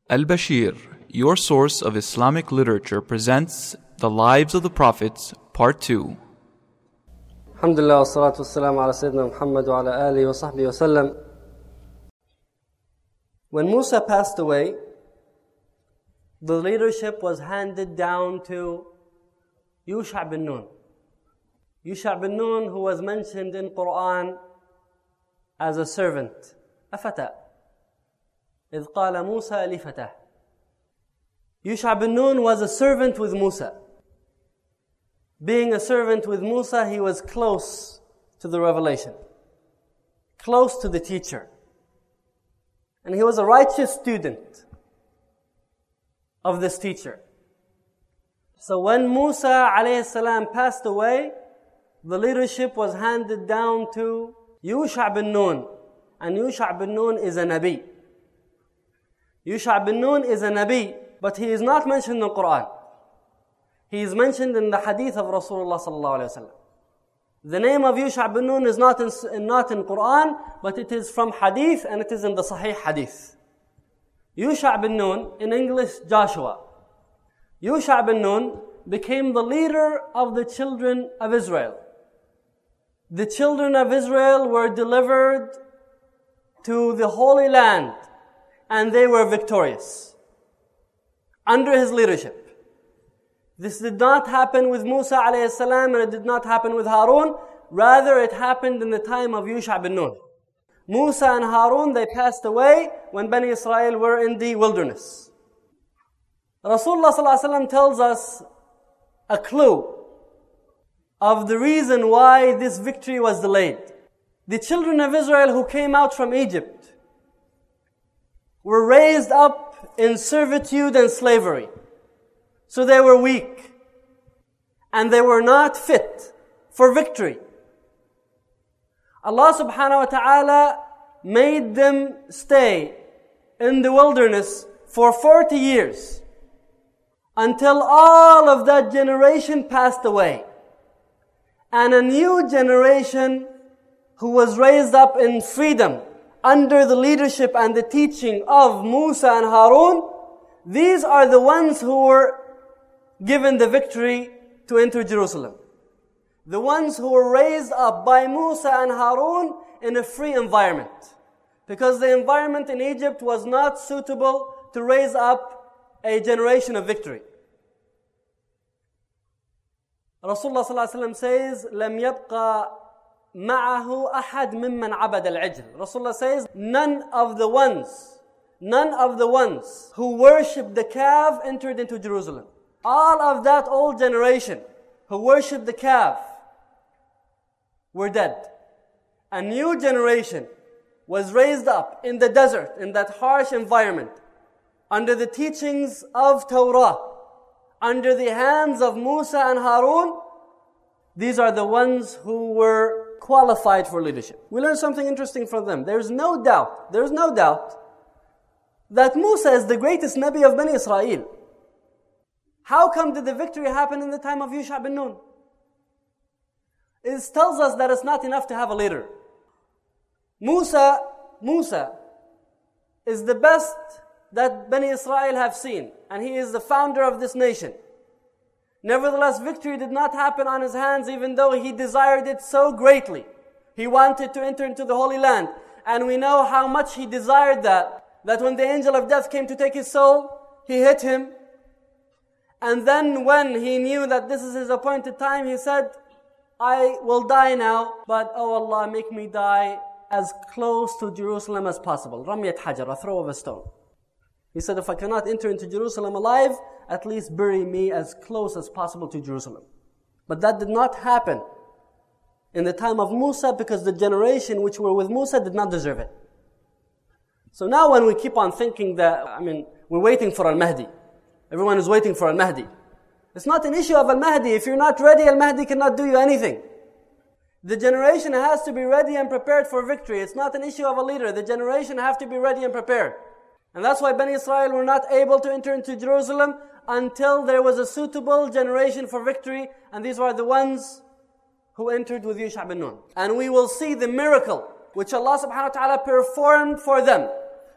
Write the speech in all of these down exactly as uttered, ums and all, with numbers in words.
Al-Bashir, your source of Islamic literature, presents The Lives of the Prophets, Part two. Alhamdulillah, wassalatu wassalamu ala Sayyidina Muhammad wa ala alihi wa sahbihi wa sallam. When Musa passed away, the leadership was handed down to Yusha bin Nun. Yusha bin Nun, who was mentioned in Quran as a servant, a fata. إذ قال موسى لفتاه. Yusha bin Nun was a servant with Musa. Being a servant with Musa, he was close to the revelation, close to the teacher. And he was a righteous student of this teacher. So when Musa alayhi salam passed away, the leadership was handed down to Yusha bin Nun. And Yusha bin Nun is a Nabi. Yusha bin Nun is a Nabi, but he is not mentioned in the Quran. He is mentioned in the hadith of Rasulullah sallallahu alayhi wa sallam. The name of Yusha bin Nun is not in, not in Quran, but it is from hadith and it is in the Sahih hadith. Yusha bin Nun, in English, Joshua. Yusha bin Nun became the leader of the children of Israel. The children of Israel were delivered to the Holy Land and they were victorious under his leadership. This did not happen with Musa alayhi salam and it did not happen with Harun. Rather, it happened in the time of Yusha bin Nun. Musa and Harun, they passed away when Bani Israel were in the wilderness. Rasulullah sallallahu alaihi wasallam tells us a clue of the reason why this victory was delayed. The children of Israel who came out from Egypt were raised up in servitude and slavery. So they were weak. And they were not fit for victory. Allah subhanahu wa ta'ala made them stay in the wilderness for forty years. Until all of that generation passed away. And a new generation who was raised up in freedom under the leadership and the teaching of Musa and Harun, these are the ones who were given the victory to enter Jerusalem. The ones who were raised up by Musa and Harun in a free environment. Because the environment in Egypt was not suitable to raise up a generation of victory. Rasulullah sallallahu alaihi wasallam says, لم يبقى معه أحد ممن عبد العجل. Rasulullah says, none of the ones, none of the ones who worshipped the calf entered into Jerusalem. All of that old generation who worshipped the calf were dead. A new generation was raised up in the desert, in that harsh environment, under the teachings of Torah, under the hands of Musa and Harun. These are the ones who were qualified for leadership. We learn something interesting from them. There's no doubt, there's no doubt that Musa is the greatest Nabi of Bani Israel. How come did the victory happen in the time of Yusha bin Nun? It tells us that it's not enough to have a leader. Musa, Musa is the best that Bani Israel have seen, and he is the founder of this nation. Nevertheless, victory did not happen on his hands, even though he desired it so greatly. He wanted to enter into the Holy Land. And we know how much he desired that, that when the angel of death came to take his soul, he hit him. And then when he knew that this is his appointed time, he said, I will die now, but oh Allah, make me die as close to Jerusalem as possible. Ramyat Hajar, a throw of a stone. He said, if I cannot enter into Jerusalem alive, at least bury me as close as possible to Jerusalem. But that did not happen in the time of Musa because the generation which were with Musa did not deserve it. So now when we keep on thinking that, I mean, we're waiting for Al-Mahdi. Everyone is waiting for Al-Mahdi. It's not an issue of Al-Mahdi. If you're not ready, Al-Mahdi cannot do you anything. The generation has to be ready and prepared for victory. It's not an issue of a leader. The generation have to be ready and prepared. And that's why Bani Israel were not able to enter into Jerusalem until there was a suitable generation for victory. And these were the ones who entered with Yusha bin Nun. And we will see the miracle which Allah subhanahu wa ta'ala performed for them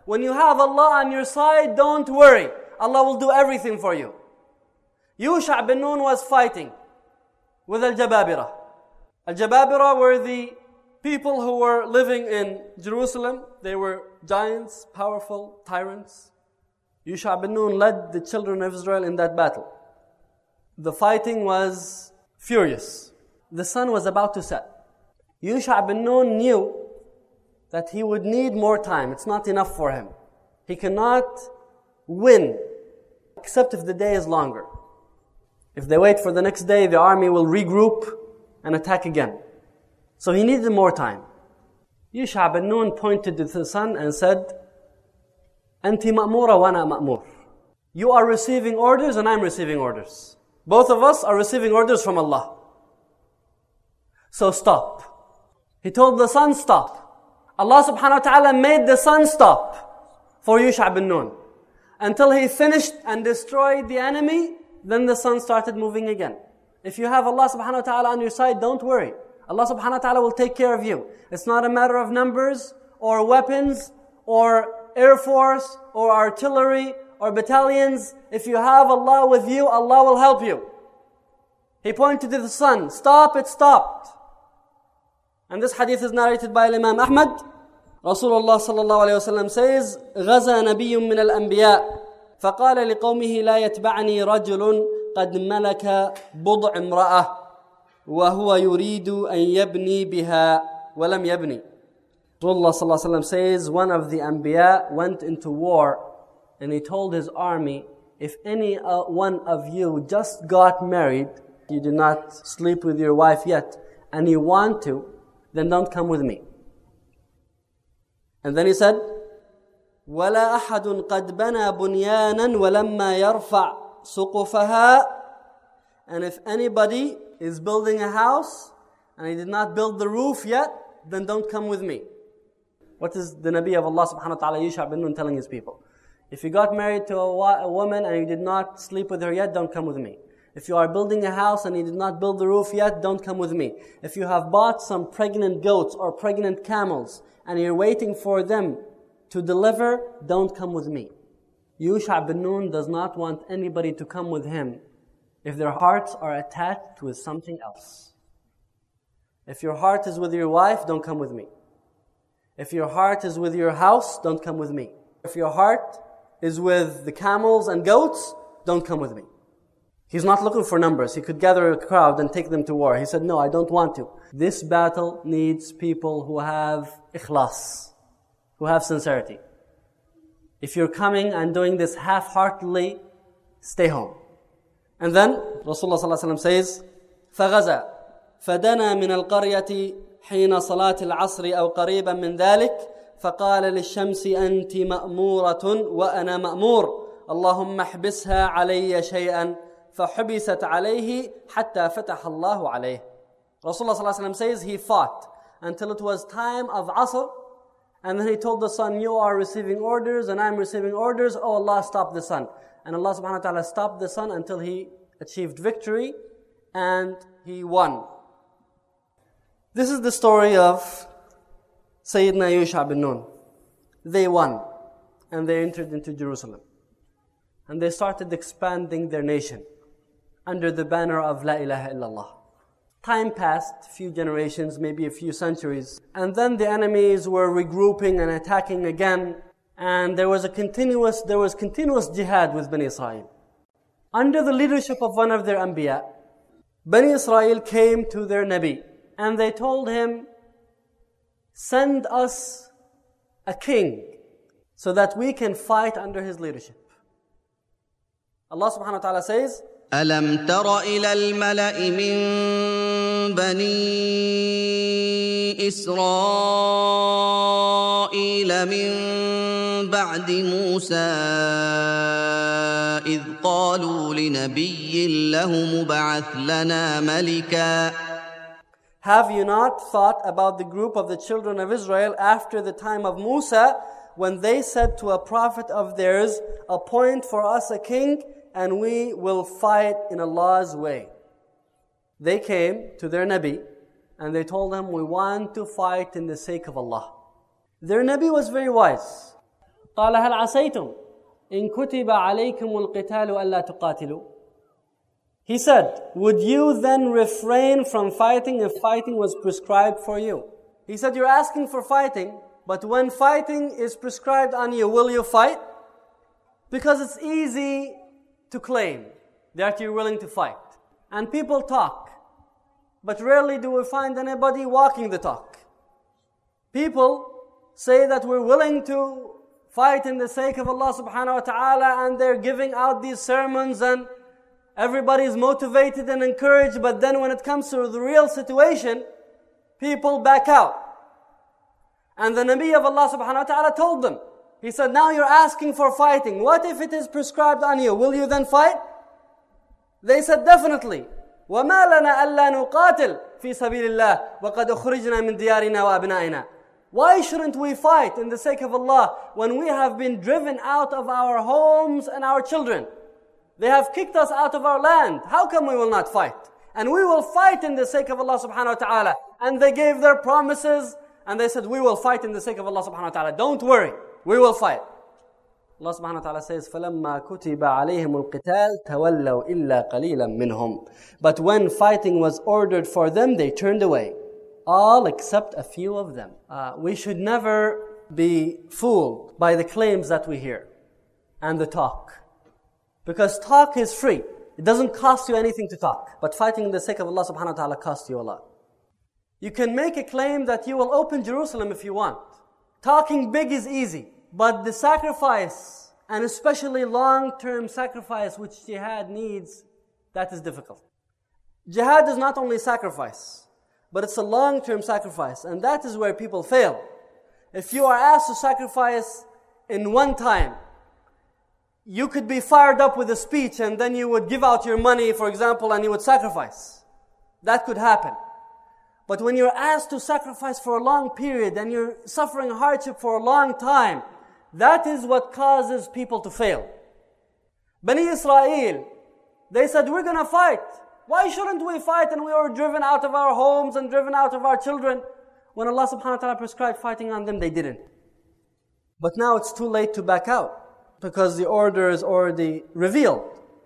when you have Allah on your side, don't worry. Allah will do everything for you. Yusha bin Nun was fighting with Al-Jababira. Al-Jababira were the people who were living in Jerusalem. They were giants, powerful tyrants. Yusha bin Nun led the children of Israel in that battle. The fighting was furious. The sun was about to set. Yusha bin Nun knew that he would need more time. It's not enough for him. He cannot win except if the day is longer. If they wait for the next day, the army will regroup and attack again. So he needed more time. Yusha bin Nun pointed to the sun and said, Anti ma'mura wa ana ma'mur. You are receiving orders and I'm receiving orders. Both of us are receiving orders from Allah. So stop. He told the sun, stop. Allah subhanahu wa ta'ala made the sun stop for Yusha bin Nun. Until he finished and destroyed the enemy, then the sun started moving again. If you have Allah subhanahu wa ta'ala on your side, don't worry. Allah subhanahu wa ta'ala will take care of you. It's not a matter of numbers, or weapons, or air force, or artillery, or battalions. If you have Allah with you, Allah will help you. He pointed to the sun. Stop, it stopped. And this hadith is narrated by Imam Ahmad. Rasulullah sallallahu alayhi wa sallam says, غَزَى نَبِيٌّ مِّنَ الْأَنْبِيَاءِ فَقَالَ لِقَوْمِهِ لَا يَتْبَعَنِي رَجُلٌ قَدْ مَلَكَ بُضْعِ امْرَأَةٍ وَهُوَ يُرِيدُ أَن يَبْنِي بِهَا وَلَمْ يَبْنِي. Rasulullah sallallahu alayhi wa sallam says, one of the Anbiya went into war and he told his army, if any uh, one of you just got married, you did not sleep with your wife yet, and you want to, then don't come with me. And then he said, وَلَا أَحَدٌ قَدْ بَنَى بُنْيَانًا وَلَمَّا يَرْفَعْ سُقُفَهَا. And if anybody is building a house and he did not build the roof yet, then don't come with me. What is the Nabi of Allah subhanahu wa ta'ala, Yusha bin Nun, telling his people? If you got married to a, wa- a woman and you did not sleep with her yet, don't come with me. If you are building a house and you did not build the roof yet, don't come with me. If you have bought some pregnant goats or pregnant camels and you're waiting for them to deliver, don't come with me. Yusha bin Nun does not want anybody to come with him if their hearts are attached with something else. If your heart is with your wife, don't come with me. If your heart is with your house, don't come with me. If your heart is with the camels and goats, don't come with me. He's not looking for numbers. He could gather a crowd and take them to war. He said, no, I don't want to. This battle needs people who have ikhlas, who have sincerity. If you're coming and doing this half-heartedly, stay home. And then Rasulullah sallallahu alaihi wasallam says, فَغَزَى فَدَنَا مِنَ الْقَرْيَةِ حِينَ صَلَاةِ الْعَصْرِ أَوْ قَرِيبًا مِنْ ذَلِكَ فَقَالَ لِلشَّمْسِ أَنْتِ مَأْمُورَةٌ وَأَنَا مَأْمُورٌ اللهم احبسها علي شيئا فحبست عليه حتى فتح الله عليه. Rasulullah sallallahu alaihi wasallam says he fought until it was time of Asr, and then he told the sun, you are receiving orders and I'm receiving orders. Oh Allah, stop the sun. And Allah subhanahu wa ta'ala stopped the sun until he achieved victory and he won. This is the story of Sayyidina Yusha bin Nun. They won and they entered into Jerusalem. And they started expanding their nation under the banner of La ilaha illallah. Time passed, a few generations, maybe a few centuries. And then the enemies were regrouping and attacking again. And there was a continuous, there was continuous jihad with Bani Israel. Under the leadership of one of their Anbiya, Bani Israel came to their Nabi. And they told him, send us a king so that we can fight under his leadership. Allah subhanahu wa ta'ala says, أَلَمْ تَرَ إِلَى الْمَلَإِ مِنْ بَنِي إِسْرَائِيلَ مِنْ بَعْدِ مُوسَى إِذْ قَالُوا لِنَبِيٍّ لَهُ مُبْعَثْ لَنَا مَلِكًا. Have you not thought about the group of the children of Israel after the time of Musa, when they said to a prophet of theirs, appoint for us a king and we will fight in Allah's way. They came to their Nabi and they told him, we want to fight in the sake of Allah. Their Nabi was very wise. قال هل عسيتم إن كتب عليكم القتال ألا تقاتلوا. He said, would you then refrain from fighting if fighting was prescribed for you? He said, you're asking for fighting, but when fighting is prescribed on you, will you fight? Because it's easy to claim that you're willing to fight. And people talk, but rarely do we find anybody walking the talk. People say that we're willing to fight in the sake of Allah subhanahu wa ta'ala, and they're giving out these sermons and everybody's motivated and encouraged, but then when it comes to the real situation, people back out. And the Nabi of Allah subhanahu wa ta'ala told them, he said, now you're asking for fighting. What if it is prescribed on you? Will you then fight? They said, definitely. وَمَا لَنَا أَلَّا نُقَاتِلْ فِي سَبِيلِ اللَّهِ وَقَدْ أُخْرِجْنَا مِنْ دِيَارِنَا وَأَبْنَائِنَا. Why shouldn't we fight in the sake of Allah when we have been driven out of our homes and our children? They have kicked us out of our land. How come we will not fight? And we will fight in the sake of Allah subhanahu wa ta'ala. And they gave their promises and they said, we will fight in the sake of Allah subhanahu wa ta'ala. Don't worry, we will fight. Allah subhanahu wa ta'ala says, فَلَمَّا كُتِبَ عَلَيْهِمُ الْقِتَالِ تَوَلَّوْا إِلَّا قَلِيلًا مِّنْهُمْ. But when fighting was ordered for them, they turned away. All except a few of them. Uh, we should never be fooled by the claims that we hear and the talk. Because talk is free. It doesn't cost you anything to talk. But fighting in the sake of Allah subhanahu wa ta'ala costs you a lot. You can make a claim that you will open Jerusalem if you want. Talking big is easy. But the sacrifice, and especially long-term sacrifice which jihad needs, that is difficult. Jihad is not only sacrifice, but it's a long-term sacrifice. And that is where people fail. If you are asked to sacrifice in one time, you could be fired up with a speech and then you would give out your money, for example, and you would sacrifice. That could happen. But when you're asked to sacrifice for a long period and you're suffering hardship for a long time, that is what causes people to fail. Bani Israel, they said, we're going to fight. Why shouldn't we fight? And we were driven out of our homes and driven out of our children. When Allah subhanahu wa ta'ala prescribed fighting on them, they didn't. But now it's too late to back out, because the order is already revealed.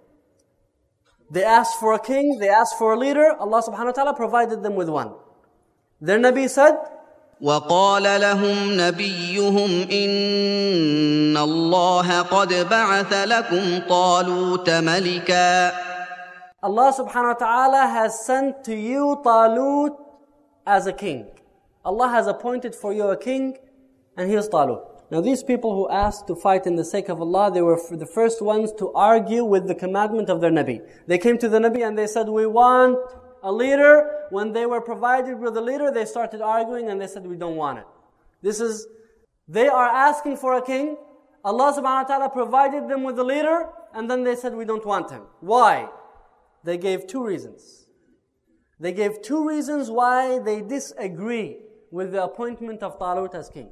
They asked for a king, they asked for a leader, Allah subhanahu wa ta'ala provided them with one. Their Nabi said, وَقَالَ لَهُمْ نَبِيُّهُمْ إِنَّ اللَّهَ قَدْ بَعَثَ لَكُمْ طَالُوتَ مَلِكًا. Allah subhanahu wa ta'ala has sent to you Talut as a king. Allah has appointed for you a king, and he is Talut. Now these people who asked to fight in the sake of Allah, they were the first ones to argue with the commandment of their Nabi. They came to the Nabi and they said, we want a leader. When they were provided with a leader, they started arguing and they said, we don't want it. This is, they are asking for a king. Allah subhanahu wa ta'ala provided them with a leader, and then they said, we don't want him. Why? They gave two reasons. They gave two reasons why they disagree with the appointment of Talut as king.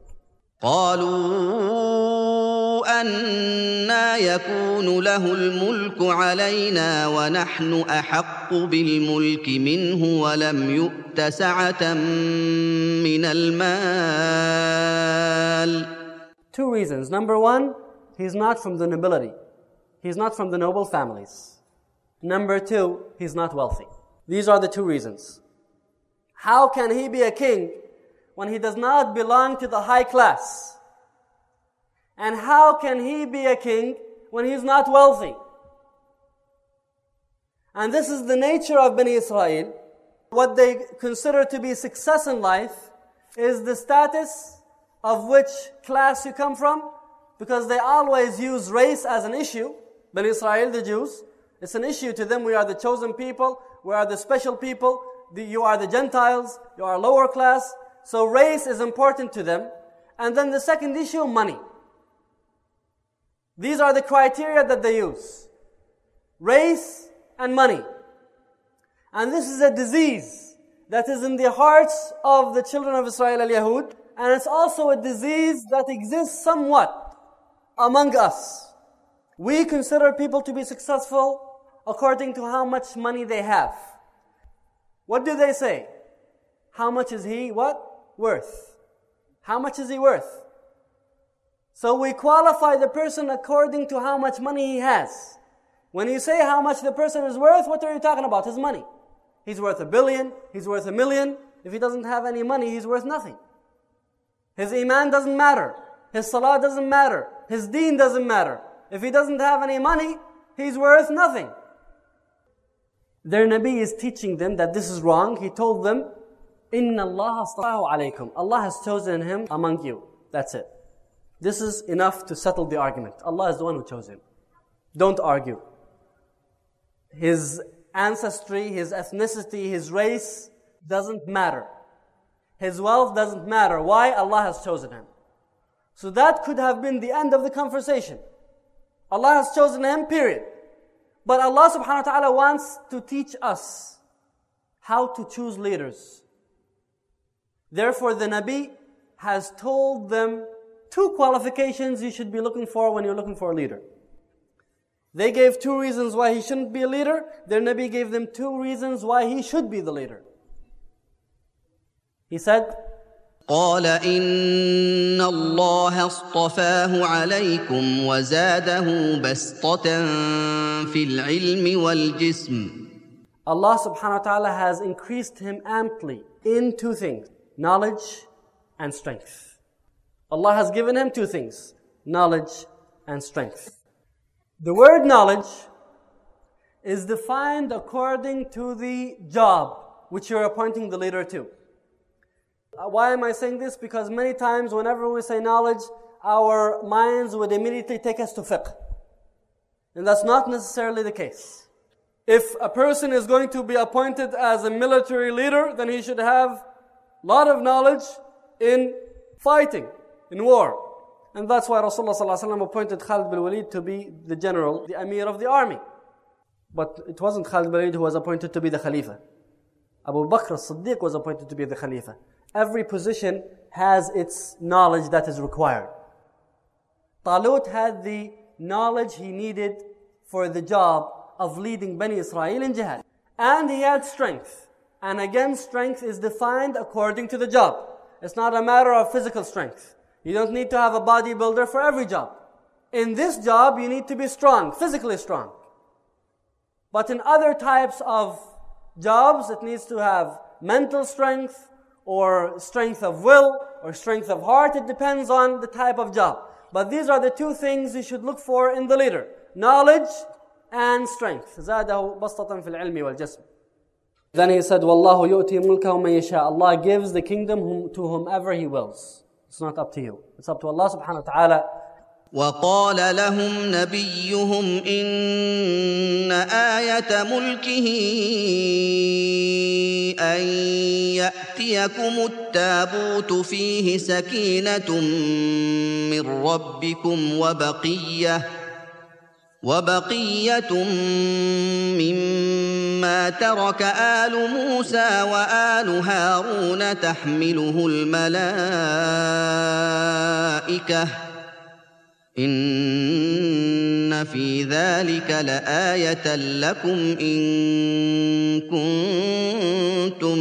قالوا أَنَّى يَكُونُ لَهُ الْمُلْكُ عَلَيْنَا وَنَحْنُ أَحَقُّ بِالْمُلْكِ مِنْهُ وَلَمْ يُؤْتَ سَعَةً مِنَ الْمَالِ. Two reasons. Number one, he's not from the nobility. He's not from the noble families. Number two, he's not wealthy. These are the two reasons. How can he be a king when he does not belong to the high class? And how can he be a king when he's not wealthy? And this is the nature of Bani Israel. What they consider to be success in life is the status of which class you come from, because they always use race as an issue. Bani Israel, the Jews, it's an issue to them. We are the chosen people, we are the special people, you are the Gentiles, you are lower class. So race is important to them. And then the second issue, money. These are the criteria that they use. Race and money. And this is a disease that is in the hearts of the children of Israel al-Yahud. And it's also a disease that exists somewhat among us. We consider people to be successful according to how much money they have. What do they say? How much is he, what? Worth. How much is he worth? So we qualify the person according to how much money he has. When you say how much the person is worth, what are you talking about? His money. He's worth a billion, he's worth a million. If he doesn't have any money, he's worth nothing. His iman doesn't matter. His salah doesn't matter. His deen doesn't matter. If he doesn't have any money, he's worth nothing. Their Nabi is teaching them that this is wrong. He told them, إِنَّ اللَّهَ اصْطَفَاهُ عَلَيْكُمْ Allah has chosen him among you. That's it. This is enough to settle the argument. Allah is the one who chose him. Don't argue. His ancestry, his ethnicity, his race doesn't matter. His wealth doesn't matter. Why? Allah has chosen him. So that could have been the end of the conversation. Allah has chosen him, period. But Allah subhanahu wa ta'ala wants to teach us how to choose leaders. Therefore, the Nabi has told them two qualifications you should be looking for when you're looking for a leader. They gave two reasons why he shouldn't be a leader. Their Nabi gave them two reasons why he should be the leader. He said, قال إن الله اصطفاه عليكم وزاده بسطة في العلم والجسم. Allah subhanahu wa ta'ala has increased him amply in two things, knowledge and strength. Allah has given him two things, knowledge and strength. The word knowledge is defined according to the job which you're appointing the leader to. Uh, why am I saying this? Because many times whenever we say knowledge, our minds would immediately take us to fiqh. And that's not necessarily the case. If a person is going to be appointed as a military leader, then he should have a lot of knowledge in fighting, in war. And that's why Rasulullah sallallahu alaihi wasallam appointed Khalid bin Walid to be the general, the Amir of the army. But it wasn't Khalid bin Walid who was appointed to be the Khalifa. Abu Bakr as-Siddiq was appointed to be the Khalifa. Every position has its knowledge that is required. Talut had the knowledge he needed for the job of leading Bani Israel in jihad. And he had strength. And again, strength is defined according to the job. It's not a matter of physical strength. You don't need to have a bodybuilder for every job. In this job, you need to be strong, physically strong. But in other types of jobs, it needs to have mental strength, or strength of will, or strength of heart. It depends on the type of job. But these are the two things you should look for in the leader. Knowledge and strength. زَادَهُ بَسْطَةً فِي الْعِلْمِ وَالْجَسْمِ. Then he said, وَاللَّهُ يُؤْتِي مُلْكَهُ مَنْ يَشَاءُ Allah gives the kingdom whom, to whomever He wills. It's not up to you. It's up to Allah subhanahu wa ta'ala. وقال لهم نبيهم إن آية ملكه أن يأتيكم التابوت فيه سكينة من ربكم وبقية وبقية مما ترك آل موسى وآل هارون تحمله الملائكة إن في ذلك لآية لكم إن كنتم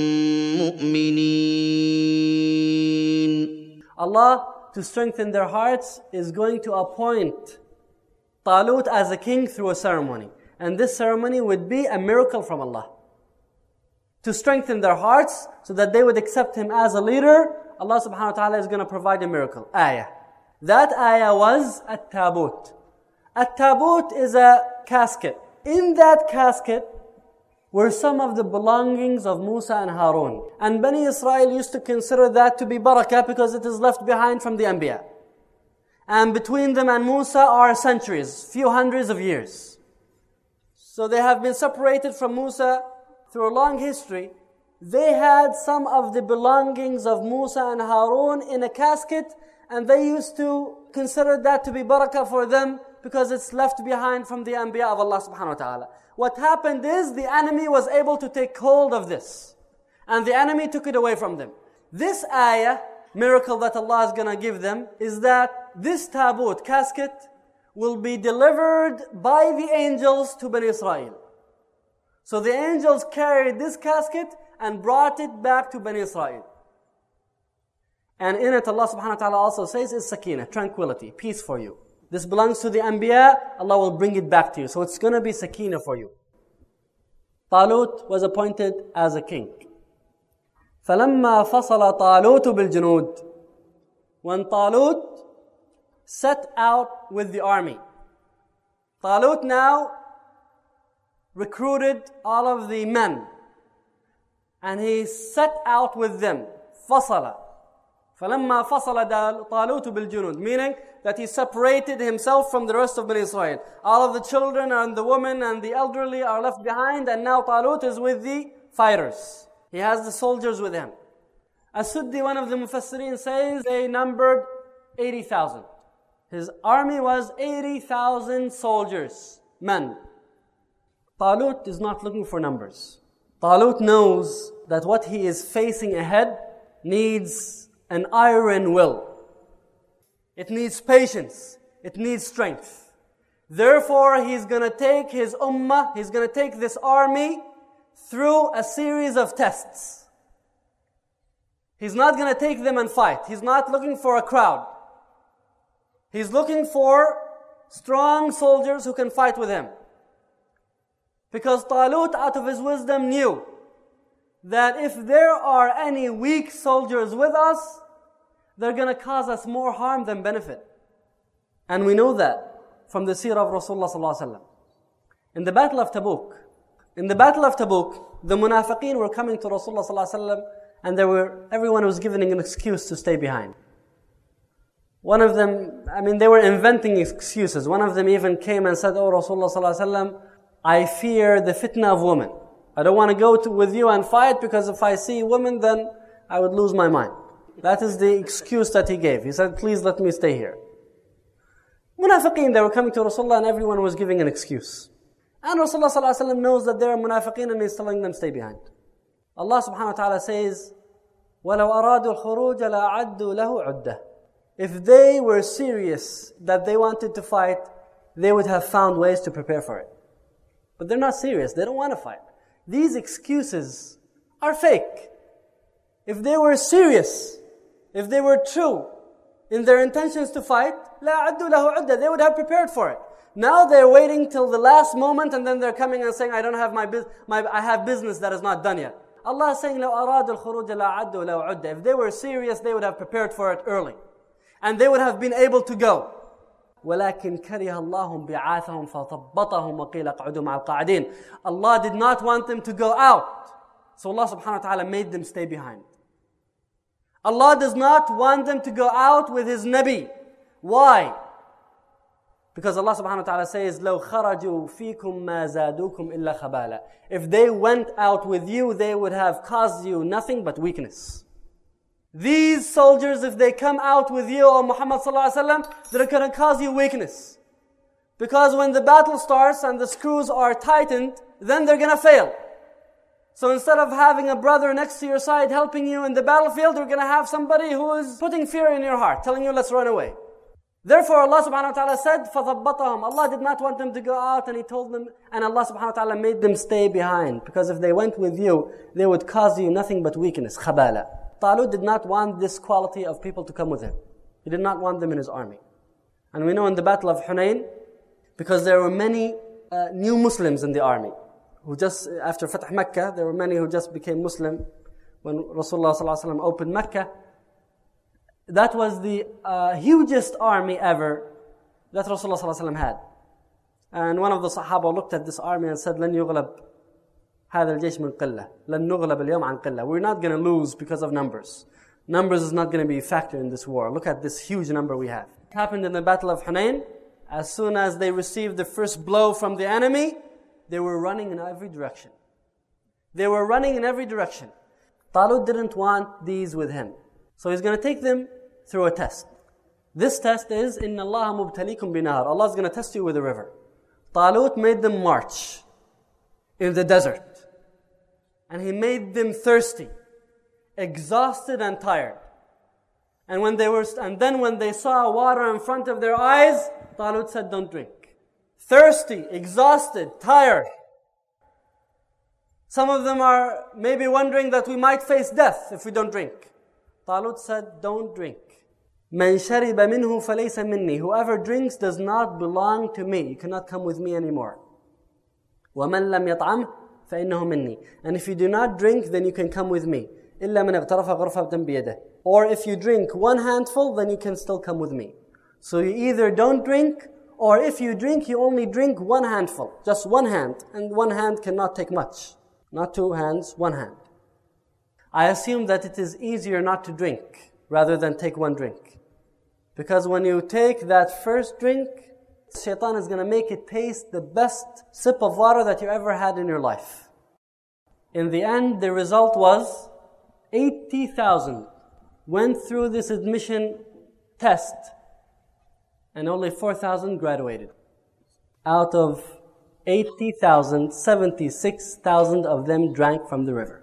مؤمنين. Allah, to strengthen their hearts, is going to appoint Talut as a king through a ceremony. And this ceremony would be a miracle from Allah. To strengthen their hearts so that they would accept him as a leader, Allah subhanahu wa ta'ala is going to provide a miracle. Ayah. That ayah was At-Tabut. At-Tabut is a casket. In that casket were some of the belongings of Musa and Harun. And Bani Israel used to consider that to be barakah because it is left behind from the Anbiya. And between them and Musa are centuries, few hundreds of years. So they have been separated from Musa through a long history. They had some of the belongings of Musa and Harun in a casket, and they used to consider that to be barakah for them because it's left behind from the Anbiya of Allah subhanahu wa ta'ala. What happened is the enemy was able to take hold of this. And the enemy took it away from them. This ayah, miracle that Allah is going to give them, is that this tabut, casket, will be delivered by the angels to Bani Israel. So the angels carried this casket and brought it back to Bani Israel. And in it, Allah subhanahu wa ta'ala also says, is sakina, tranquility, peace for you. This belongs to the anbiya, Allah will bring it back to you. So it's going to be sakina for you. Talut was appointed as a king. فَلَمَّا فَصَلَ طَالُوتُ بِالْجُنُودِ When Talut set out with the army, Talut now recruited all of the men and he set out with them. فَصَلَ فَلَمَّا فَصَلَ طَالُوتُ بِالْجُنُودِ Meaning that he separated himself from the rest of Bani Israel. All of the children and the women and the elderly are left behind, and now Talut is with the fighters. He has the soldiers with him. As-Suddi, one of the Mufassirin, says they numbered eighty thousand. His army was eighty thousand soldiers, men. Talut is not looking for numbers. Talut knows that what he is facing ahead needs an iron will. It needs patience. It needs strength. Therefore, he's going to take his ummah, he's going to take this army through a series of tests. He's not going to take them and fight. He's not looking for a crowd. He's looking for strong soldiers who can fight with him. Because Talut, out of his wisdom, knew that if there are any weak soldiers with us, they're going to cause us more harm than benefit. And we know that from the seerah of Rasulullah sallallahu alaihi wasallam. In the Battle of Tabuk, in the Battle of Tabuk, the munafiqeen were coming to Rasulullah sallallahu alaihi wasallam, and there were everyone was giving an excuse to stay behind. One of them, I mean, they were inventing excuses. One of them even came and said, "Oh Rasulullah sallallahu alaihi wasallam, I fear the fitna of women. I don't want to go to, with you and fight because if I see women, then I would lose my mind." That is the excuse that he gave. He said, "Please let me stay here." Munafiqeen, they were coming to Rasulullah and everyone was giving an excuse. And Rasulullah sallallahu alaihi wasallam knows that there are munafiqeen and he's telling them stay behind. Allah subhanahu wa ta'ala says, وَلَوْ أَرَادُوا الْخُرُوجَ لَأَعَدُّوا لَهُ عُدَّةً If they were serious that they wanted to fight, they would have found ways to prepare for it. But they're not serious. They don't want to fight. These excuses are fake. If they were serious, if they were true in their intentions to fight, لَا عَدُّوا لَهُ عُدَّةً They would have prepared for it. Now they're waiting till the last moment and then they're coming and saying, I don't have my, bus- my I have business that is not done yet. Allah is saying, لَوْ أَرَادُوا الْخُرُوجَ لَا عَدُّوا لَهُ عُدَّةً If they were serious, they would have prepared for it early. And they would have been able to go. وَلَكِنْ كَرِهَ اللَّهُمْ بِعَاثَهُمْ فَثَبَّطَهُمْ وَقِيلَ قَعُدُوا مَعَ الْقَاعِدِينَ Allah did not want them to go out. So Allah subhanahu wa ta'ala made them stay behind. Allah does not want them to go out with His Nabi. Why? Because Allah subhanahu wa ta'ala says, لَوْ خَرَجُوا فِيكُمْ مَا زَادُوكُمْ إِلَّا خَبَالًا If they went out with you, they would have caused you nothing but weakness. These soldiers, if they come out with you, O Muhammad sallallahu alaihi wasallam, they're going to cause you weakness. Because when the battle starts and the screws are tightened, then they're going to fail. So instead of having a brother next to your side helping you in the battlefield, you're going to have somebody who is putting fear in your heart, telling you, let's run away. Therefore, Allah subhanahu wa ta'ala said, فَثَبَّطَهُمْ Allah did not want them to go out, and He told them, and Allah subhanahu wa ta'ala made them stay behind. Because if they went with you, they would cause you nothing but weakness, خَبَالًا Talut did not want this quality of people to come with him. He did not want them in his army. And we know in the Battle of Hunayn, because there were many uh, new Muslims in the army, who just, after Fatah Mecca, there were many who just became Muslim when Rasulullah sallallahu alaihi wasallam opened Mecca. That was the uh, hugest army ever that Rasulullah sallallahu alaihi wasallam had. And one of the Sahaba looked at this army and said, لن يغلب هذا الجيش من قلة لن نغلب اليوم عن قلة We're not going to lose because of numbers. Numbers is not going to be a factor in this war. Look at this huge number we have. It happened in the Battle of Hunayn. As soon as they received the first blow from the enemy, they were running in every direction. They were running in every direction. Talut didn't want these with him. So he's going to take them through a test. This test is, إِنَّ اللَّهَ مُبْتَلِيكُمْ بِنَهَرٍ Allah is going to test you with a river. Talut made them march in the desert. And he made them thirsty, exhausted and tired. And when they were, and then when they saw water in front of their eyes, Talut said, don't drink. Thirsty, exhausted, tired. Some of them are maybe wondering that we might face death if we don't drink. Talut said, don't drink. مَنْ شَرِبَ مِنْهُ فَلَيْسَ مِنِّي. Whoever drinks does not belong to me. You cannot come with me anymore. وَمَنْ لَمْ يَطْعَمْهُ فَإِنَّهُ مِنِّي. And if you do not drink, then you can come with me. إِلَّا مَنْ اغْتَرَفَ غَرْفَةً بِيَدِهِ. Or if you drink one handful, then you can still come with me. So you either don't drink, or if you drink, you only drink one handful. Just one hand. And one hand cannot take much. Not two hands, one hand. I assume that it is easier not to drink rather than take one drink. Because when you take that first drink, Shaitan is going to make it taste the best sip of water that you ever had in your life. In the end, the result was eighty thousand went through this admission test and only four thousand graduated. Out of eighty thousand, seventy-six thousand of them drank from the river.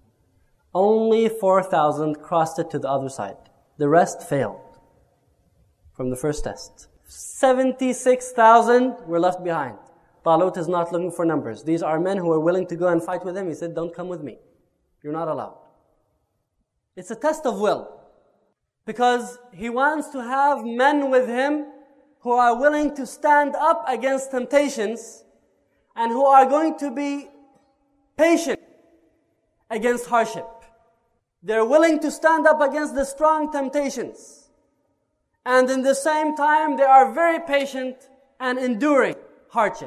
Only four thousand crossed it to the other side. The rest failed from the first test. seventy-six thousand were left behind. Talut is not looking for numbers. These are men who are willing to go and fight with him. He said, don't come with me. You're not allowed. It's a test of will. Because he wants to have men with him who are willing to stand up against temptations and who are going to be patient against hardship. They're willing to stand up against the strong temptations. And in the same time, they are very patient and enduring hardship.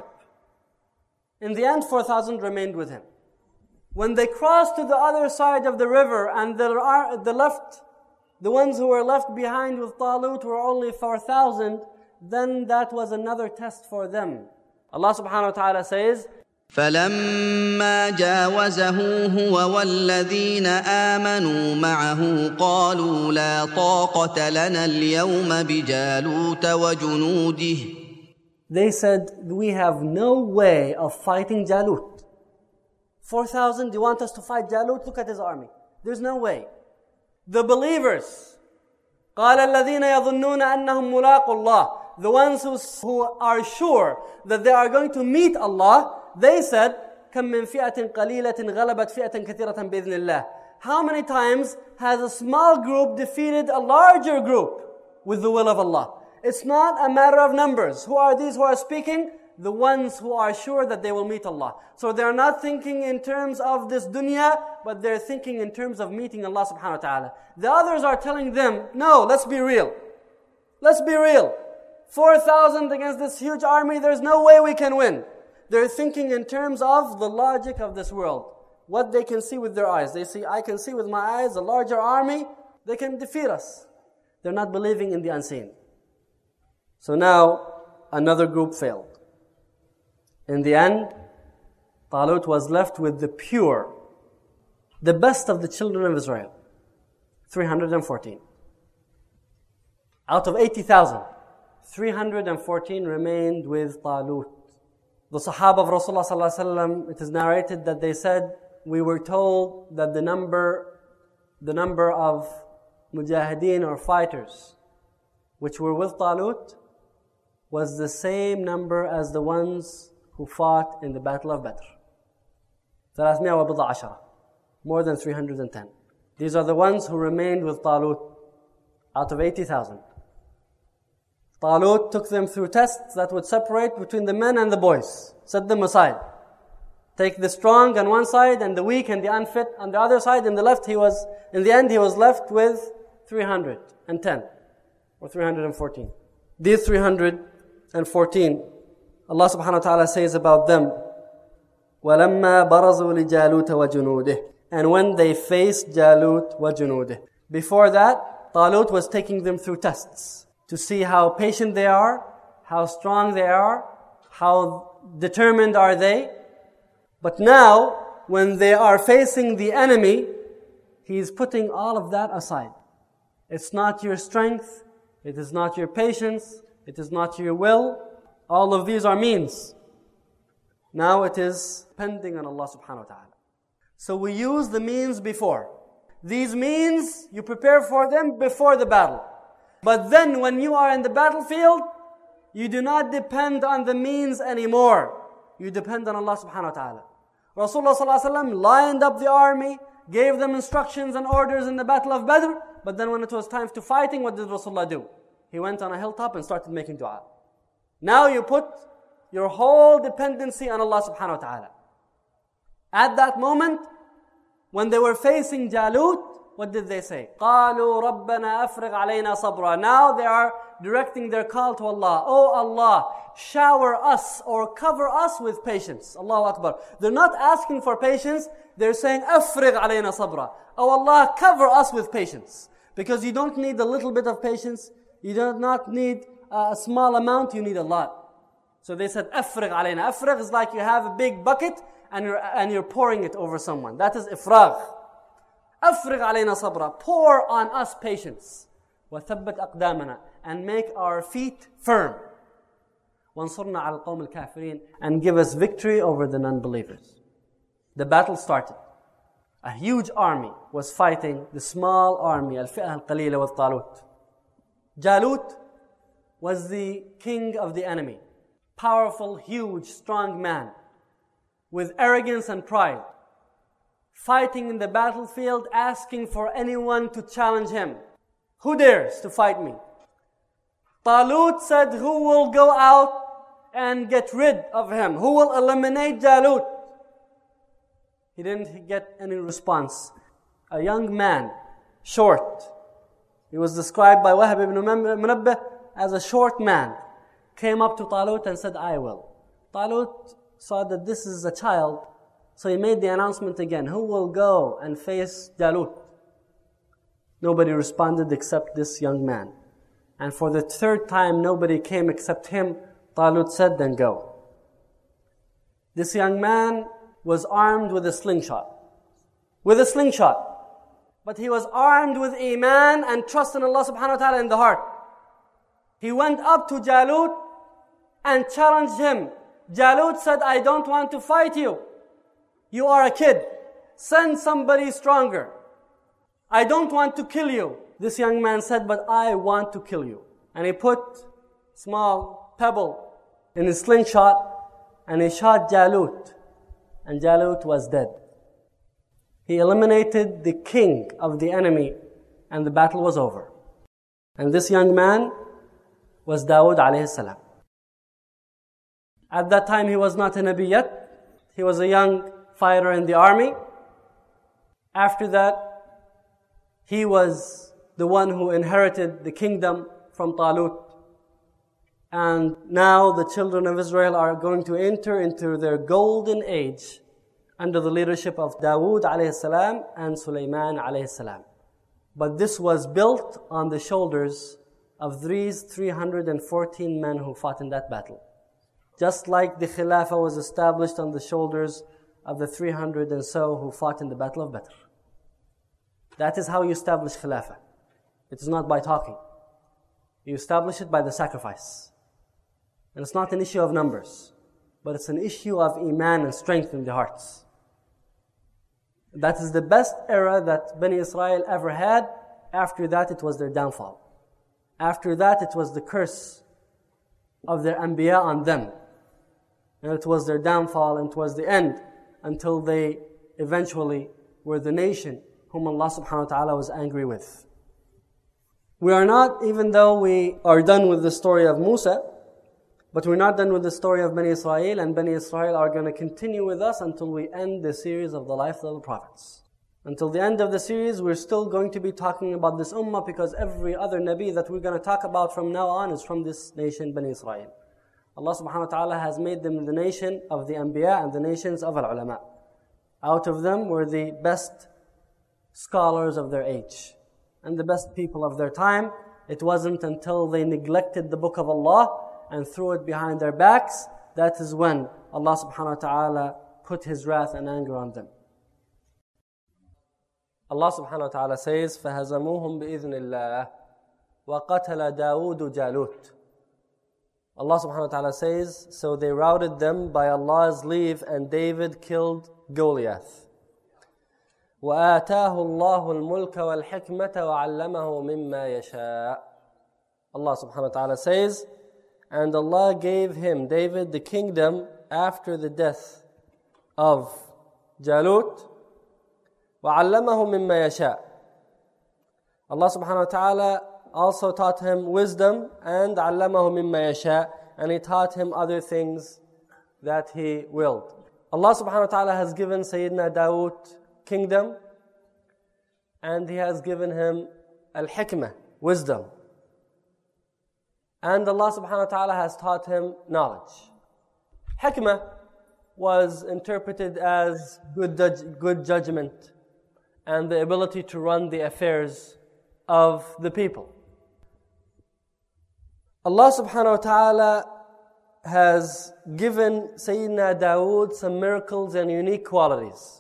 In the end, four thousand remained with him. When they crossed to the other side of the river and the, the left, the ones who were left behind with Talut were only four thousand, then that was another test for them. Allah subhanahu wa ta'ala says, فَلَمَّا جَاوَزَهُ هُوَ وَالَّذِينَ آمَنُوا مَعَهُ قَالُوا لَا طَاقَةَ لَنَا الْيَوْمَ بِجَالُوتَ وَجُنُودِهِ. They said, we have no way of fighting Jalut. four thousand, do you want us to fight Jalut? Look at his army. There's no way. The believers, قَالَ الَّذِينَ يَظُنُّونَ أَنَّهُمْ مُلَاقُوا اللَّهِ. The ones who, who are sure that they are going to meet Allah, they said, كَمْ مِنْ فِئَةٍ قَلِيلَةٍ غَلَبَتْ فِئَةً كَثِيرَةً بِإِذْنِ اللَّهِ. How many times has a small group defeated a larger group with the will of Allah? It's not a matter of numbers. Who are these who are speaking? The ones who are sure that they will meet Allah. So they're not thinking in terms of this dunya, but they're thinking in terms of meeting Allah subhanahu wa ta'ala. The others are telling them, no, let's be real. Let's be real. four thousand against this huge army, there's no way we can win. They're thinking in terms of the logic of this world. What they can see with their eyes. They see, I can see with my eyes a larger army, they can defeat us. They're not believing in the unseen. So now, another group failed. In the end, Talut was left with the pure, the best of the children of Israel. three hundred fourteen. Out of eighty thousand, three hundred fourteen remained with Talut. The Sahaba of Rasulullah sallallahu alaihi wasallam, it is narrated that they said, we were told that the number, the number of mujahideen or fighters which were with Talut was the same number as the ones who fought in the Battle of Badr. ثلاثمائة وبضع عشرة. More than three hundred ten. These are the ones who remained with Talut out of eighty thousand. Talut took them through tests that would separate between the men and the boys. Set them aside. Take the strong on one side and the weak and the unfit on the other side. In the left, he was, in the end, he was left with three hundred ten or three hundred fourteen. These three hundred fourteen, Allah subhanahu wa ta'ala says about them, وَلَمَّا بَرَزُوا لِجَالُوتَ وَجُنُودِهِ. And when they faced Jalut وَجُنُودِهِ. Before that, Talut was taking them through tests to see how patient they are, how strong they are, how determined are they. But now, when they are facing the enemy, He's putting all of that aside. It's not your strength, it is not your patience, it is not your will. All of these are means. Now it is depending on Allah subhanahu wa ta'ala. So we use the means before. These means, you prepare for them before the battle. But then when you are in the battlefield, you do not depend on the means anymore. You depend on Allah subhanahu wa ta'ala. Rasulullah sallallahu alaihi wasallam lined up the army, gave them instructions and orders in the Battle of Badr, But then when it was time to fighting, what did Rasulullah do? He went on a hilltop and started making dua. Now you put your whole dependency on Allah subhanahu wa ta'ala. At that moment, when they were facing Jalut, what did they say? قَالُوا رَبَّنَا أَفْرِغْ عَلَيْنَا صَبْرًا. Now they are directing their call to Allah. Oh Allah, shower us or cover us with patience. Allahu Akbar. They're not asking for patience. They're saying, أَفْرِغْ عَلَيْنَا صَبْرًا. Oh Allah, cover us with patience. Because you don't need a little bit of patience. You do not need a small amount. You need a lot. So they said, أَفْرِغْ عَلَيْنَا. أَفْرِغ is like you have a big bucket and you're, and you're pouring it over someone. That is إفراغ. أَفْرِغْ عَلَيْنَا صَبْرًا. Pour on us patience. وَثَبَّتْ أَقْدَامَنَا. And make our feet firm. وَانصُرْنَا عَلَى الْقَوْمِ الْكَافِرِينَ. And give us victory over the non-believers. The battle started. A huge army was fighting the small army, الفئة القليلة والطالوت. Jalut was the king of the enemy. Powerful, huge, strong man with arrogance and pride, fighting in the battlefield, asking for anyone to challenge him. Who dares to fight me? Talut said, who will go out and get rid of him? Who will eliminate Jalut? He didn't get any response. A young man, short. He was described by Wahb ibn Munabbih as a short man. Came up to Talut and said, I will. Talut saw that this is a child, so he made the announcement again. Who will go and face Jalut? Nobody responded except this young man. And for the third time, nobody came except him. Talut said, then go. This young man was armed with a slingshot. With a slingshot. But he was armed with Iman and trust in Allah subhanahu wa ta'ala in the heart. He went up to Jalut and challenged him. Jalut said, I don't want to fight you. You are a kid. Send somebody stronger. I don't want to kill you. This young man said, but I want to kill you. And he put small pebble in his slingshot and he shot Jalut. And Jalut was dead. He eliminated the king of the enemy and the battle was over. And this young man was Dawood alayhi salam. At that time he was not a Nabi yet. He was a young fighter in the army. After that, he was the one who inherited the kingdom from Talut. And now the children of Israel are going to enter into their golden age under the leadership of Dawood alayhi salam and Sulaiman alayhi salam. But this was built on the shoulders of these three hundred fourteen men who fought in that battle. Just like the Khilafah was established on the shoulders of the three hundred and so who fought in the Battle of Badr. That is how you establish Khilafah. It is not by talking. You establish it by the sacrifice. And it's not an issue of numbers, but it's an issue of Iman and strength in the hearts. That is the best era that Bani Israel ever had. After that, it was their downfall. After that, it was the curse of their Anbiya on them. And it was their downfall and it was the end until they eventually were the nation whom Allah subhanahu wa ta'ala was angry with. We are not, even though we are done with the story of Musa, but we're not done with the story of Bani Israel, and Bani Israel are going to continue with us until we end the series of the life of the prophets. Until the end of the series, we're still going to be talking about this ummah because every other Nabi that we're going to talk about from now on is from this nation, Bani Israel. Allah subhanahu wa ta'ala has made them the nation of the Anbiya and the nations of al-ulama. Out of them were the best scholars of their age and the best people of their time. It wasn't until they neglected the book of Allah and threw it behind their backs, that is when Allah subhanahu wa ta'ala put His wrath and anger on them. Allah subhanahu wa ta'ala says, فَهَزَمُوهُمْ بِإِذْنِ اللَّهِ وَقَتَلَ دَاوُودُ جَالُوتَ. Allah subhanahu wa ta'ala says, so they routed them by Allah's leave and David killed Goliath. وَآتَاهُ اللَّهُ الْمُلْكَ وَالْحِكْمَةَ وَعَلَّمَهُ مِمَّا يَشَاءُ. Allah subhanahu wa ta'ala says, and Allah gave him, David, the kingdom after the death of Jalut. وَعَلَّمَهُ مِمَّا يَشَاءُ. Allah subhanahu wa ta'ala also taught him wisdom, and عَلَّمَهُ مِمَّا يَشَاءُ, and He taught him other things that He willed. Allah subhanahu wa ta'ala has given Sayyidina Dawood kingdom, and He has given him al-hikmah, wisdom. And Allah subhanahu wa ta'ala has taught him knowledge. Hikmah was interpreted as good, good judgment and the ability to run the affairs of the people. Allah subhanahu wa ta'ala has given Sayyidina Dawood some miracles and unique qualities.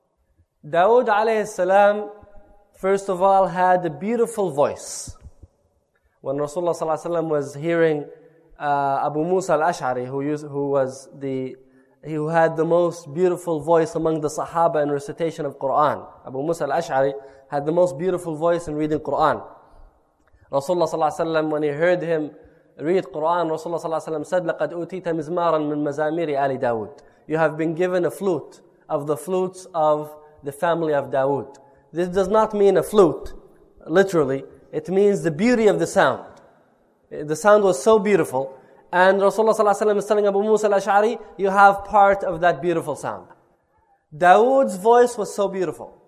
Dawood alayhi salam, first of all, had a beautiful voice. When Rasulullah sallallahu alaihi wasallam was hearing uh, Abu Musa al-Ash'ari, who, used, who was the who had the most beautiful voice among the Sahaba in recitation of Quran. Abu Musa al-Ash'ari had the most beautiful voice in reading Quran. Rasulullah sallallahu alaihi wasallam, when he heard him read Quran, Rasulullah sallallahu alaihi wasallam said, لَقَدْ أُوتِيتَ مِزْمَارًا مِنْ مَزَامِيرِ آلِ دَاوُد. You have been given a flute of the flutes of the family of Dawood. This does not mean a flute, literally. It means the beauty of the sound. The sound was so beautiful. And Rasulullah sallallahu alaihi wasallam is telling Abu Musa al-Ash'ari, you have part of that beautiful sound. Dawood's voice was so beautiful.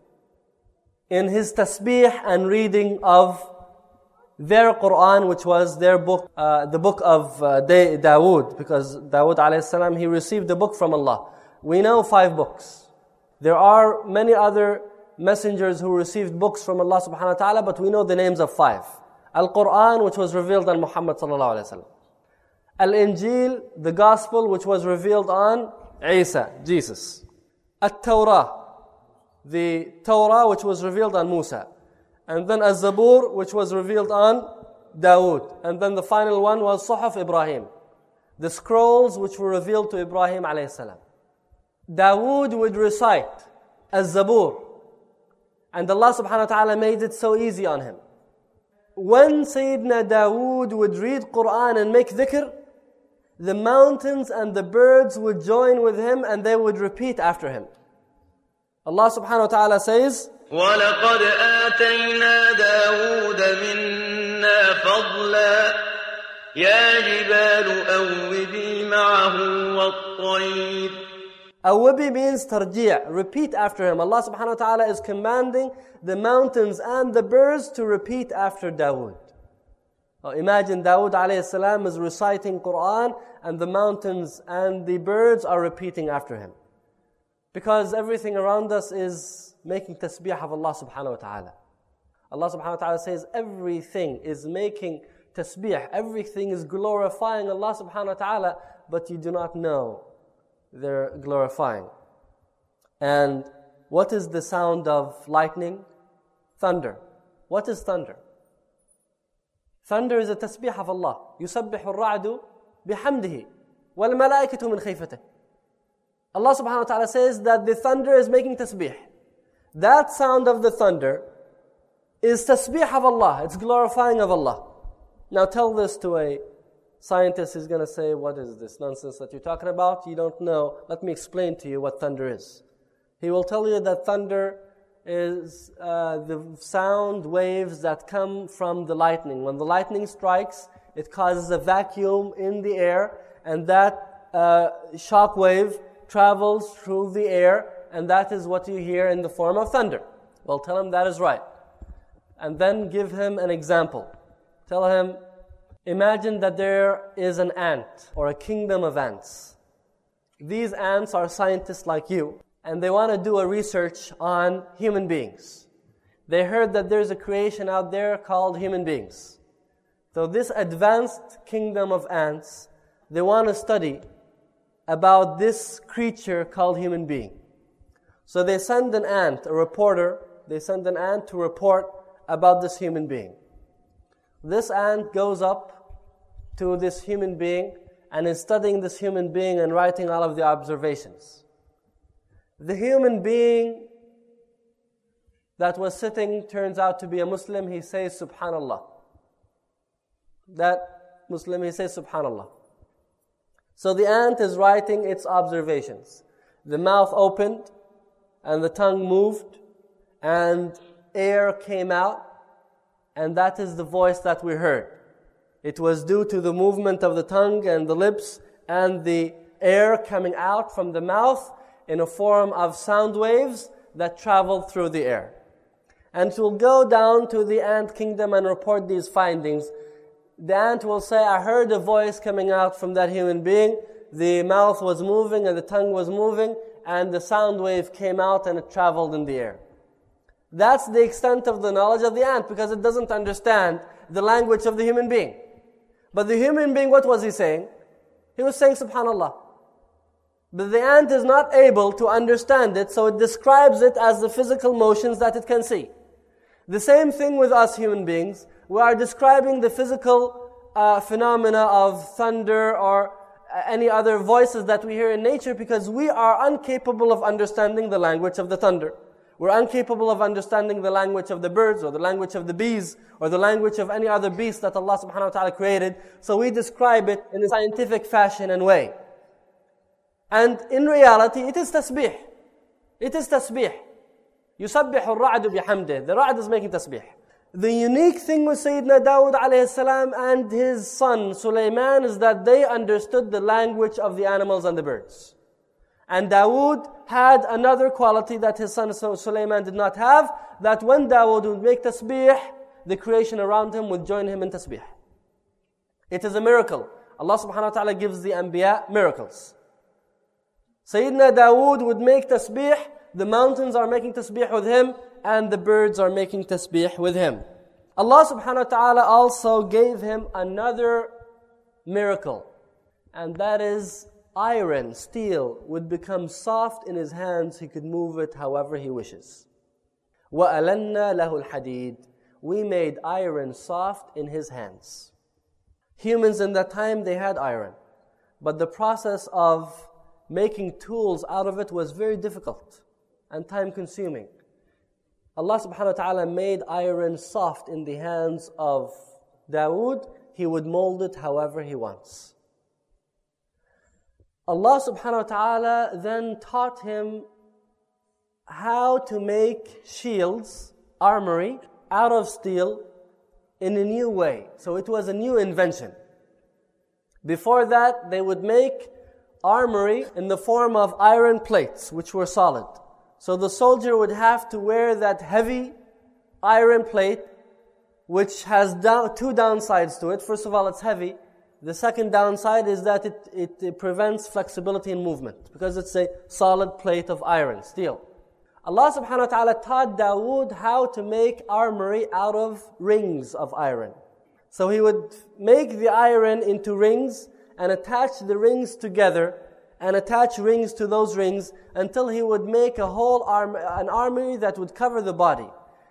In his tasbih and reading of their Quran, which was their book, uh, the book of uh, Dawood, because Dawood alayhi salam, he received the book from Allah. We know five books. There are many other messengers who received books from Allah subhanahu wa ta'ala, but we know the names of five. Al-Quran, which was revealed on Muhammad sallallahu alayhi wa sallam. Al-Injil, the Gospel, which was revealed on Isa, Jesus. At-Tawrah, the Torah, which was revealed on Musa. And then Az-Zabur, which was revealed on Dawood. And then the final one was Suhuf Ibrahim, the scrolls which were revealed to Ibrahim alayhi salam. Dawood would recite Az-Zabur, and Allah subhanahu wa ta'ala made it so easy on him. When Sayyidina Dawood would read Quran and make dhikr, the mountains and the birds would join with him and they would repeat after him. Allah subhanahu wa ta'ala says, وَلَقَدْ آتَيْنَا دَاوُودَ مِنَّا فَضْلًا يَا جِبَالُ أَوِّبِي مَعَهُ وَالطَّيْرِ. Awwabi means tarji', repeat after him. Allah subhanahu wa ta'ala is commanding the mountains and the birds to repeat after Dawood. Now imagine Dawood alayhi salam is reciting Quran and the mountains and the birds are repeating after him. Because everything around us is making tasbih of Allah subhanahu wa ta'ala. Allah subhanahu wa ta'ala says everything is making tasbih, everything is glorifying Allah subhanahu wa ta'ala, but you do not know they're glorifying. And what is the sound of lightning? Thunder. What is thunder? Thunder is a tasbih of Allah. يُسَبِّحُ الرَّعْدُ بِحَمْدِهِ وَالْمَلَائِكَةُ مِنْ خَيْفَتِهِ. Allah subhanahu wa ta'ala says that the thunder is making tasbih. That sound of the thunder is tasbih of Allah. It's glorifying of Allah. Now tell this to a scientist. Is going to say, what is this nonsense that you're talking about? You don't know. Let me explain to you what thunder is. He will tell you that thunder is uh, the sound waves that come from the lightning. When the lightning strikes, it causes a vacuum in the air, and that uh, shock wave travels through the air, and that is what you hear in the form of thunder. Well, tell him that is right. And then give him an example. Tell him, imagine that there is an ant or a kingdom of ants. These ants are scientists like you, and they want to do a research on human beings. They heard that there's a creation out there called human beings. So this advanced kingdom of ants, they want to study about this creature called human being. So they send an ant, a reporter, they send an ant to report about this human being. This ant goes up to this human being and is studying this human being and writing all of the observations. The human being that was sitting turns out to be a Muslim. He says, Subhanallah. That Muslim, he says, Subhanallah. So the ant is writing its observations. The mouth opened, and the tongue moved, and air came out, and that is the voice that we heard. It was due to the movement of the tongue and the lips and the air coming out from the mouth in a form of sound waves that traveled through the air. And it will go down to the ant kingdom and report these findings. The ant will say, I heard a voice coming out from that human being. The mouth was moving and the tongue was moving, and the sound wave came out and it traveled in the air. That's the extent of the knowledge of the ant, because it doesn't understand the language of the human being. But the human being, what was he saying? He was saying Subhanallah. But the ant is not able to understand it, so it describes it as the physical motions that it can see. The same thing with us human beings. We are describing the physical uh, phenomena of thunder or any other voices that we hear in nature because we are incapable of understanding the language of the thunder. We're incapable of understanding the language of the birds or the language of the bees or the language of any other beast that Allah subhanahu wa ta'ala created. So we describe it in a scientific fashion and way. And in reality, it is tasbih. It is tasbih. يُسَبِّحُ الرَّعْدُ بِحَمْدِهِ. The ra'd is making tasbih. The unique thing with Sayyidina Dawood alayhi salam and his son Sulaiman is that they understood the language of the animals and the birds. And Dawood had another quality that his son Sulaiman did not have, that when Dawood would make tasbih, the creation around him would join him in tasbih. It is a miracle. Allah subhanahu wa ta'ala gives the anbiya miracles. Sayyidina Dawood would make tasbih, the mountains are making tasbih with him, and the birds are making tasbih with him. Allah subhanahu wa ta'ala also gave him another miracle, and that is iron, steel, would become soft in his hands. He could move it however he wishes. وَأَلَنَّا لَهُ الْحَدِيدِ. We made iron soft in his hands. Humans in that time, they had iron. But the process of making tools out of it was very difficult and time-consuming. Allah subhanahu wa ta'ala made iron soft in the hands of Dawood. He would mold it however he wants. Allah subhanahu wa ta'ala then taught him how to make shields, armory, out of steel in a new way. So it was a new invention. Before that, they would make armory in the form of iron plates, which were solid. So the soldier would have to wear that heavy iron plate, which has down, two downsides to it. First of all, it's heavy. The second downside is that it, it, it prevents flexibility in movement, because it's a solid plate of iron, steel. Allah subhanahu wa ta'ala taught Dawood how to make armory out of rings of iron. So he would make the iron into rings and attach the rings together and attach rings to those rings until he would make a whole arm, an armory that would cover the body.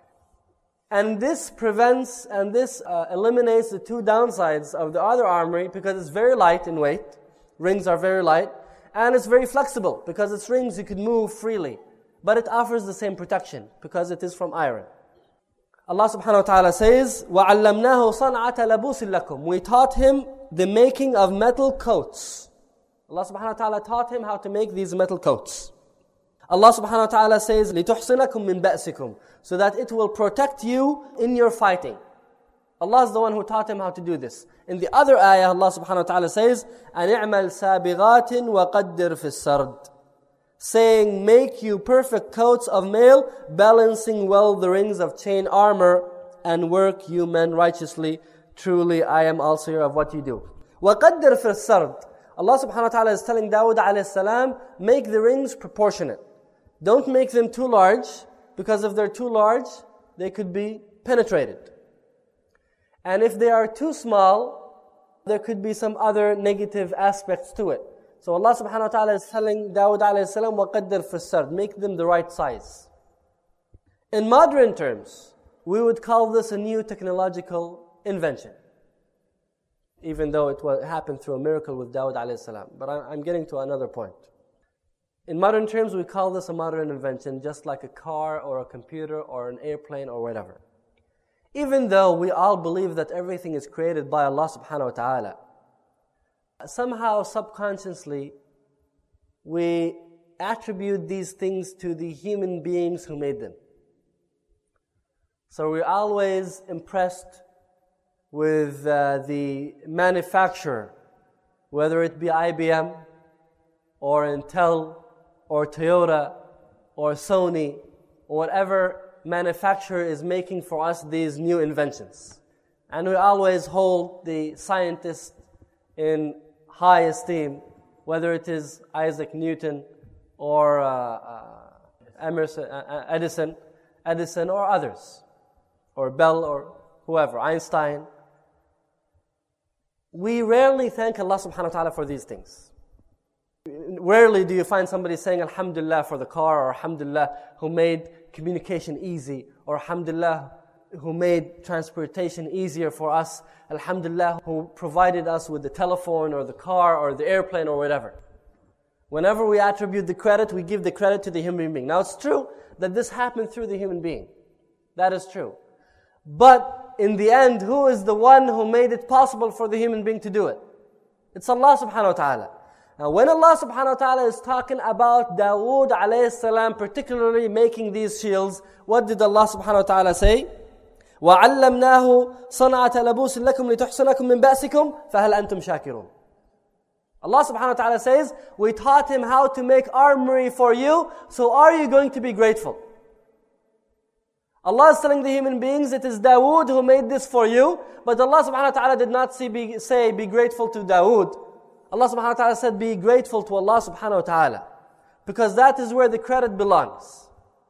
And this prevents and this uh, eliminates the two downsides of the other armory, because it's very light in weight. Rings are very light. And it's very flexible, because it's rings you can move freely. But it offers the same protection, because it is from iron. Allah subhanahu wa ta'ala says, وَعَلَّمْنَاهُ صَنْعَةَ لَبُوسٍ لَكُمْ. We taught him the making of metal coats. Allah subhanahu wa ta'ala taught him how to make these metal coats. Allah subhanahu wa ta'ala says, لِتُحْصِنَكُمْ مِنْ بَأْسِكُمْ. So that it will protect you in your fighting. Allah is the one who taught him how to do this. In the other ayah, Allah subhanahu wa ta'ala says, أَنْ اعْمَلْ سَابِغَاتٍ وَقَدِّرْ فِي السَّرْدِ. Saying, make you perfect coats of mail, balancing well the rings of chain armor, and work you men righteously. Truly, I am also here of what you do. وَقَدِّرْ فِي السَّرْدِ. Allah subhanahu wa ta'ala is telling Dawood alayhi salam, make the rings proportionate. Don't make them too large, because if they're too large, they could be penetrated. And if they are too small, there could be some other negative aspects to it. So Allah subhanahu wa ta'ala is telling Dawood alayhi salam, وَقَدِّرْ فِي السَّرْدِ. Make them the right size. In modern terms, we would call this a new technological invention. Even though it was, happened through a miracle with Dawood alayhi salam. But I'm getting to another point. In modern terms, we call this a modern invention, just like a car or a computer or an airplane or whatever. Even though we all believe that everything is created by Allah subhanahu wa ta'ala, somehow subconsciously we attribute these things to the human beings who made them. So we're always impressed with uh, the manufacturer, whether it be I B M or Intel or Toyota or Sony or whatever manufacturer is making for us these new inventions. And we always hold the scientists in high esteem, whether it is Isaac Newton or uh, uh, Emerson, uh, Edison, Edison or others, or Bell or whoever, Einstein. We rarely thank Allah subhanahu wa ta'ala for these things. Rarely do you find somebody saying Alhamdulillah for the car, or Alhamdulillah who made communication easy, or Alhamdulillah who made transportation easier for us, Alhamdulillah who provided us with the telephone or the car or the airplane or whatever. Whenever we attribute the credit, we give the credit to the human being. Now it's true that this happened through the human being. That is true. But in the end, who is the one who made it possible for the human being to do it? It's Allah subhanahu wa ta'ala. Now when Allah subhanahu wa ta'ala is talking about Dawood alayhi salam, particularly making these shields, what did Allah subhanahu wa ta'ala say? وَعَلَّمْنَاهُ صَنْعَةَ لَبُوسٍ لَكُمْ لِتُحْصِنَكُمْ مِنْ بَأْسِكُمْ فَهَلْ أَنْتُمْ شَاكِرُونَ. Allah subhanahu wa ta'ala says, we taught him how to make armory for you, so are you going to be grateful? Allah is telling the human beings, it is Dawood who made this for you, but Allah subhanahu wa ta'ala did not say be, say, be grateful to Dawood. Allah subhanahu wa ta'ala said, be grateful to Allah subhanahu wa ta'ala, because that is where the credit belongs.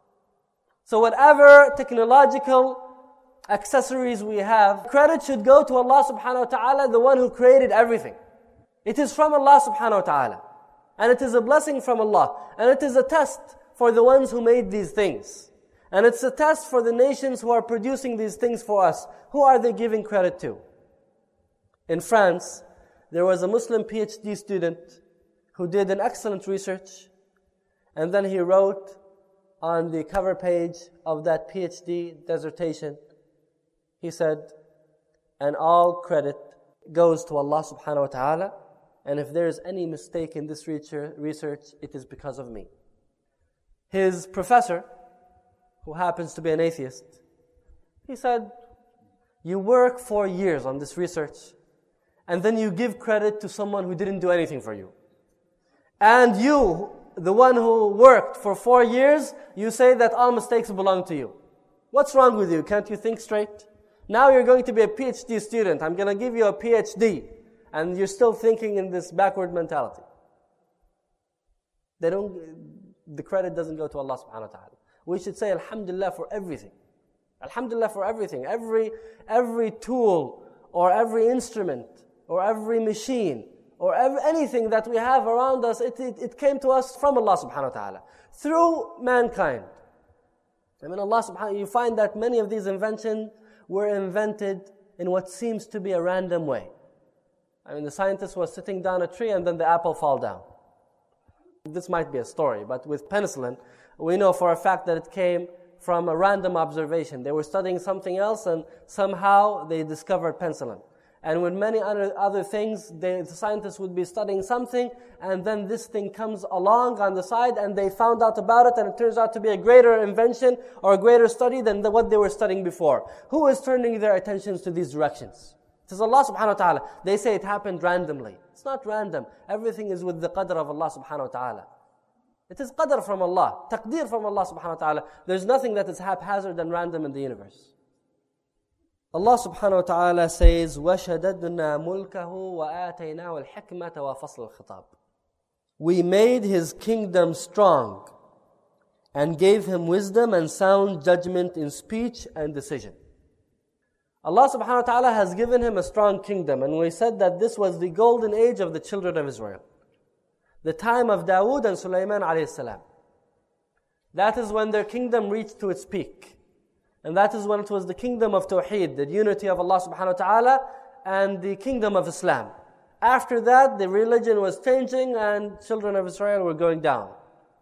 So whatever technological accessories we have, credit should go to Allah subhanahu wa ta'ala, the one who created everything. It is from Allah subhanahu wa ta'ala. And it is a blessing from Allah. And it is a test for the ones who made these things. And it's a test for the nations who are producing these things for us. Who are they giving credit to? In France, there was a Muslim PhD student who did an excellent research. And then he wrote on the cover page of that PhD dissertation, he said, and all credit goes to Allah subhanahu wa ta'ala, and if there is any mistake in this research, it is because of me. His professor, who happens to be an atheist, he said, you work for years on this research, and then you give credit to someone who didn't do anything for you. And you, the one who worked for four years, you say that all mistakes belong to you. What's wrong with you? Can't you think straight? Now you're going to be a PhD student. I'm going to give you a PhD. And you're still thinking in this backward mentality. They don't, the credit doesn't go to Allah subhanahu wa ta'ala. We should say Alhamdulillah for everything. Alhamdulillah for everything. Every, every tool or every instrument or every machine or every, anything that we have around us, it, it, it came to us from Allah subhanahu wa ta'ala. Through mankind. I mean Allah subhanahu wa ta'ala, you find that many of these inventions were invented in what seems to be a random way. I mean, the scientist was sitting down a tree and then the apple fell down. This might be a story, but with penicillin, we know for a fact that it came from a random observation. They were studying something else and somehow they discovered penicillin. And with many other, other things, they, the scientists would be studying something and then this thing comes along on the side and they found out about it and it turns out to be a greater invention or a greater study than the, what they were studying before. Who is turning their attentions to these directions? It is Allah subhanahu wa ta'ala. They say it happened randomly. It's not random. Everything is with the qadr of Allah subhanahu wa ta'ala. It is qadr from Allah, taqdeer from Allah subhanahu wa ta'ala. There's nothing that is haphazard and random in the universe. Allah subhanahu wa ta'ala says, وَشَدَدْنَا مُلْكَهُ وَآتَيْنَاهُ الْحِكْمَةَ وَفَصْلَ الْخِطَابِ. We made his kingdom strong and gave him wisdom and sound judgment in speech and decision. Allah subhanahu wa ta'ala has given him a strong kingdom, and we said that this was the golden age of the children of Israel. The time of Dawood and Sulaiman alayhi salam. That is when their kingdom reached to its peak. And that is when it was the kingdom of Tawheed, the unity of Allah subhanahu wa ta'ala, and the kingdom of Islam. After that, the religion was changing and children of Israel were going down.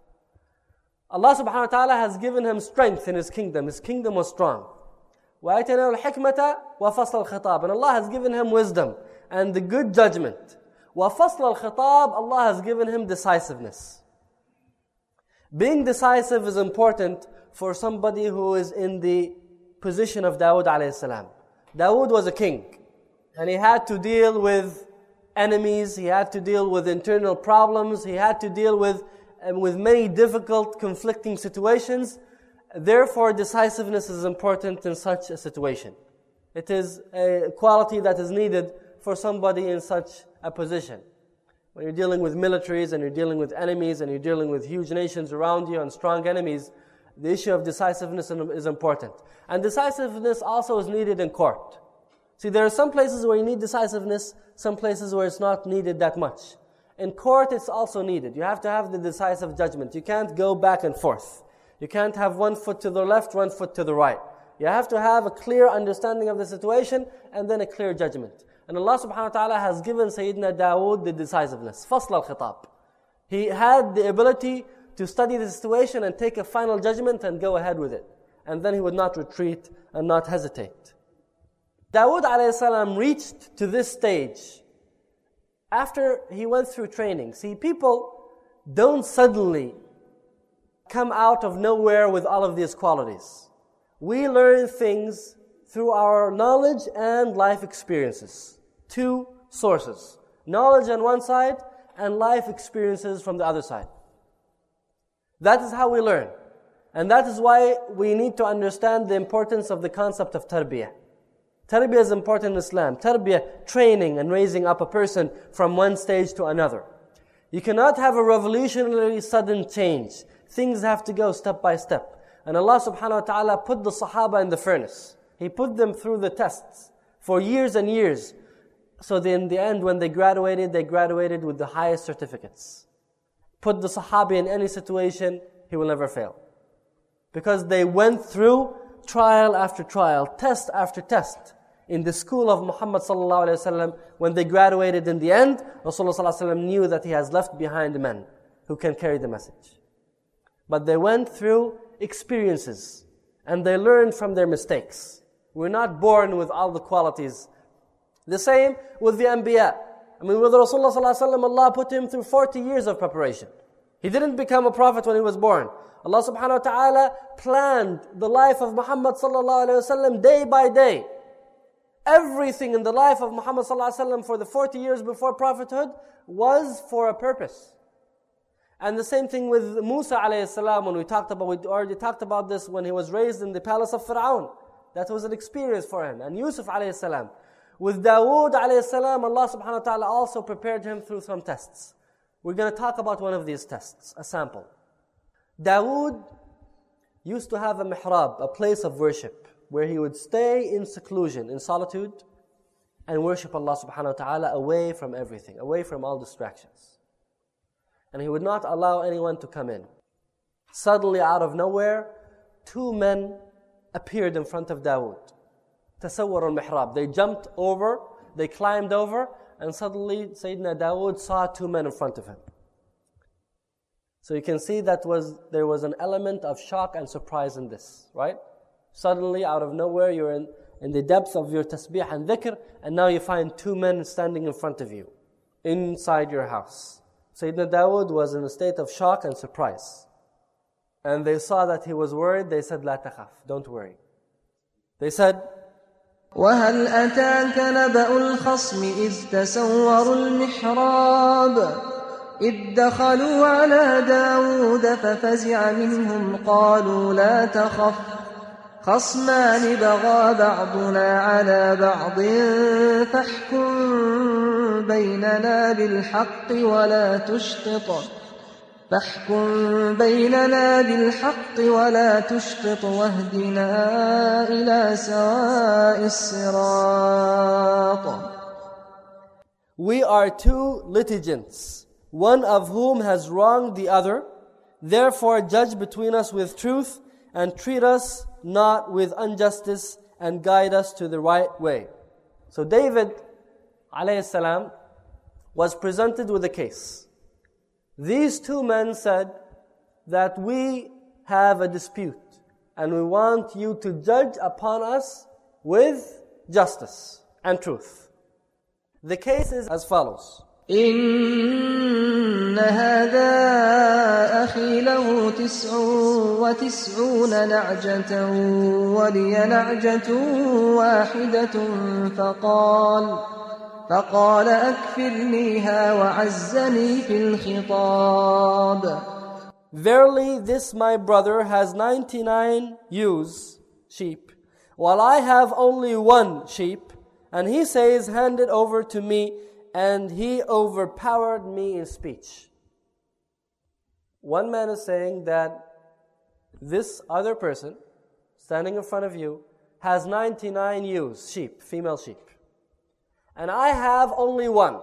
Allah subhanahu wa ta'ala has given him strength in his kingdom. His kingdom was strong. وَآتَيْنَاهُ الْحِكْمَةَ وَفَصْلَ الْخِطَابِ. And Allah has given him wisdom and the good judgment. وَفَصْلَ الْخِطَابِ. Allah has given him decisiveness. Being decisive is important for somebody who is in the position of Dawood alayhi salam. Dawood was a king, and he had to deal with enemies, he had to deal with internal problems, he had to deal with, um, with many difficult, conflicting situations. Therefore, decisiveness is important in such a situation. It is a quality that is needed for somebody in such a position. When you're dealing with militaries and you're dealing with enemies and you're dealing with huge nations around you and strong enemies, the issue of decisiveness is important. And decisiveness also is needed in court. See, there are some places where you need decisiveness, some places where it's not needed that much. In court, it's also needed. You have to have the decisive judgment. You can't go back and forth. You can't have one foot to the left, one foot to the right. You have to have a clear understanding of the situation and then a clear judgment. And Allah subhanahu wa ta'ala has given Sayyidina Dawood the decisiveness. Fasl al-khitab. He had the ability to study the situation and take a final judgment and go ahead with it. And then he would not retreat and not hesitate. Dawood alayhi salam reached to this stage after he went through training. See, people don't suddenly come out of nowhere with all of these qualities. We learn things through our knowledge and life experiences. Two sources. Knowledge on one side and life experiences from the other side. That is how we learn. And that is why we need to understand the importance of the concept of tarbiyah. Tarbiyah is important in Islam. Tarbiyah, training and raising up a person from one stage to another. You cannot have a revolutionary sudden change. Things have to go step by step. And Allah subhanahu wa ta'ala put the Sahaba in the furnace. He put them through the tests for years and years. So that in the end, when they graduated, they graduated with the highest certificates. Put the Sahabi in any situation, he will never fail. Because they went through trial after trial, test after test. In the school of Muhammad sallallahu alaihi wasallam, when they graduated in the end, Rasulullah sallallahu alaihi wasallam knew that he has left behind men who can carry the message. But they went through experiences and they learned from their mistakes. We're not born with all the qualities. The same with the Anbiya. I mean, with Rasulullah sallallahu alaihi wasallam, Allah put him through forty years of preparation. He didn't become a prophet when he was born. Allah subhanahu wa ta'ala planned the life of Muhammad sallallahu alaihi wasallam day by day. Everything in the life of Muhammad sallallahu alaihi wasallam for the forty years before prophethood was for a purpose. And the same thing with Musa alayhi salam, when we talked about, we already talked about this when he was raised in the palace of Fir'aun. That was an experience for him. And Yusuf alayhi salam. With Dawood alayhi salam, Allah subhanahu wa ta'ala also prepared him through some tests. We're going to talk about one of these tests, a sample. Dawood used to have a mihrab, a place of worship, where he would stay in seclusion, in solitude, and worship Allah subhanahu wa ta'ala away from everything, away from all distractions. And he would not allow anyone to come in. Suddenly, out of nowhere, two men appeared in front of Dawood. Tasawwar al-mihrab. They jumped over, they climbed over, and suddenly Sayyidina Dawood saw two men in front of him. So you can see that was there was an element of shock and surprise in this, right? Suddenly, out of nowhere, you're in, in the depth of your tasbih and dhikr, and now you find two men standing in front of you, inside your house. Sayyidina Dawood was in a state of shock and surprise. And they saw that he was worried. They said, "La takhaf, don't worry." They said, وَهَلْ أَتَاكَ نَبَأُ الْخَصْمِ إِذْ تَسَوَّرُوا الْمِحْرَابَ إِذْ دَخَلُوا عَلَى دَاوُودَ فَفَزِعَ مِنْهُمْ قَالُوا لَا تَخَفْ خَصْمَانِ بَغَى بَعْضُنَا عَلَى بَعْضٍ فَاحْكُم بَيْنَنَا بِالْحَقِّ وَلَا تُشْطِطْ فاحكم بيننا بالحق ولا تشطط واهدنا إلى سواء الصراط. We are two litigants, one of whom has wronged the other. Therefore judge between us with truth and treat us not with injustice and guide us to the right way. So David alayhi salam was presented with a case. These two men said that we have a dispute and we want you to judge upon us with justice and truth. The case is as follows. إن هذا أخي له تسع وتسعون نعجة ولي نعجة واحدة فقال فقال أكفلنيها وعزني في الخطاب. Verily, this my brother has ninety-nine ewes, sheep, while I have only one sheep, and he says, hand it over to me, and he overpowered me in speech. One man is saying that this other person, standing in front of you, has ninety-nine ewes, sheep, female sheep, and I have only one.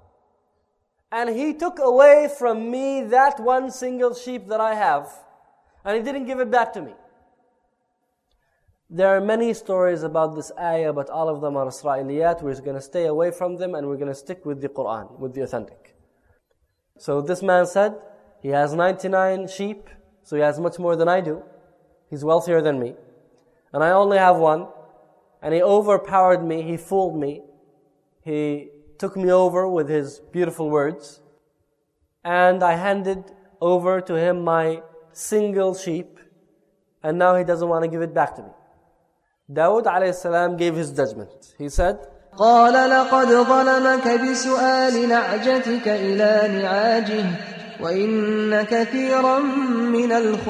And he took away from me that one single sheep that I have, and he didn't give it back to me. There are many stories about this ayah, but all of them are Israeliyat. We're going to stay away from them, and we're going to stick with the Quran, with the authentic. So this man said, he has ninety-nine sheep, so he has much more than I do. He's wealthier than me. And I only have one. And he overpowered me, he fooled me. He took me over with his beautiful words, and I handed over to him my single sheep, and now he doesn't want to give it back to me. Dawood alayhi salam gave his judgment. He said, قال لقد ظلمك بسؤال نعجتك إلى نعاجه وإن كثيرا من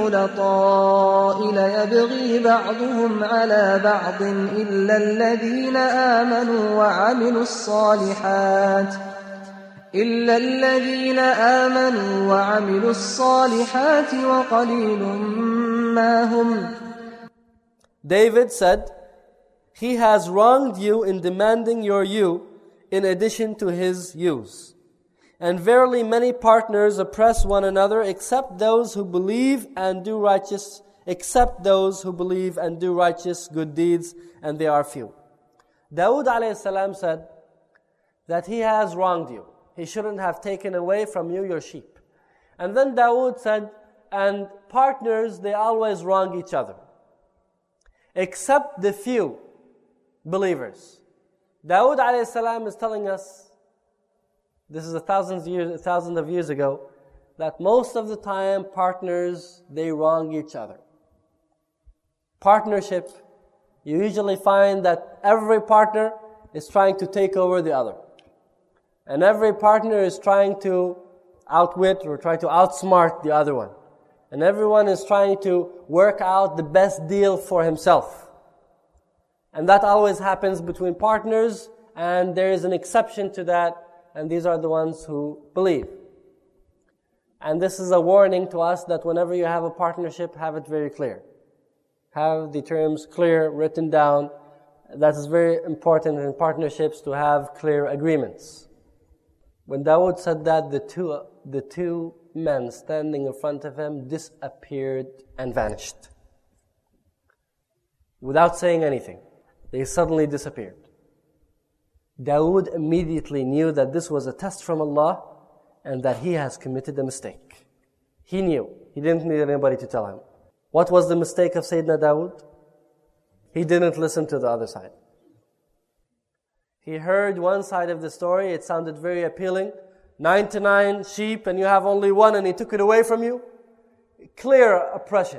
الخلطاء ليبغي بعضهم على بعض إلا الذين آمنوا وعملوا الصالحات إلا الذين آمنوا وعملوا الصالحات وقليل ما هم. David said, he has wronged you in demanding your ewe in addition to his ewes. And verily many partners oppress one another except those who believe and do righteous, except those who believe and do righteous good deeds, and they are few. Dawood alayhi salam said that he has wronged you. He shouldn't have taken away from you your sheep. And then Dawood said, and partners, they always wrong each other, except the few believers. Dawood alayhi salam is telling us, this is a thousand years, a thousand of years ago, that most of the time partners, they wrong each other. Partnership, you usually find that every partner is trying to take over the other. And every partner is trying to outwit or try to outsmart the other one. And everyone is trying to work out the best deal for himself. And that always happens between partners, and there is an exception to that, and these are the ones who believe. And this is a warning to us that whenever you have a partnership, have it very clear. Have the terms clear, written down. That is very important in partnerships, to have clear agreements. When Dawood said that, the two, the two men standing in front of him disappeared and vanished. Without saying anything, they suddenly disappeared. Dawood immediately knew that this was a test from Allah and that he has committed a mistake. He knew. He didn't need anybody to tell him. What was the mistake of Sayyidina Dawood? He didn't listen to the other side. He heard one side of the story, it sounded very appealing. ninety-nine sheep and you have only one and he took it away from you. Clear oppression.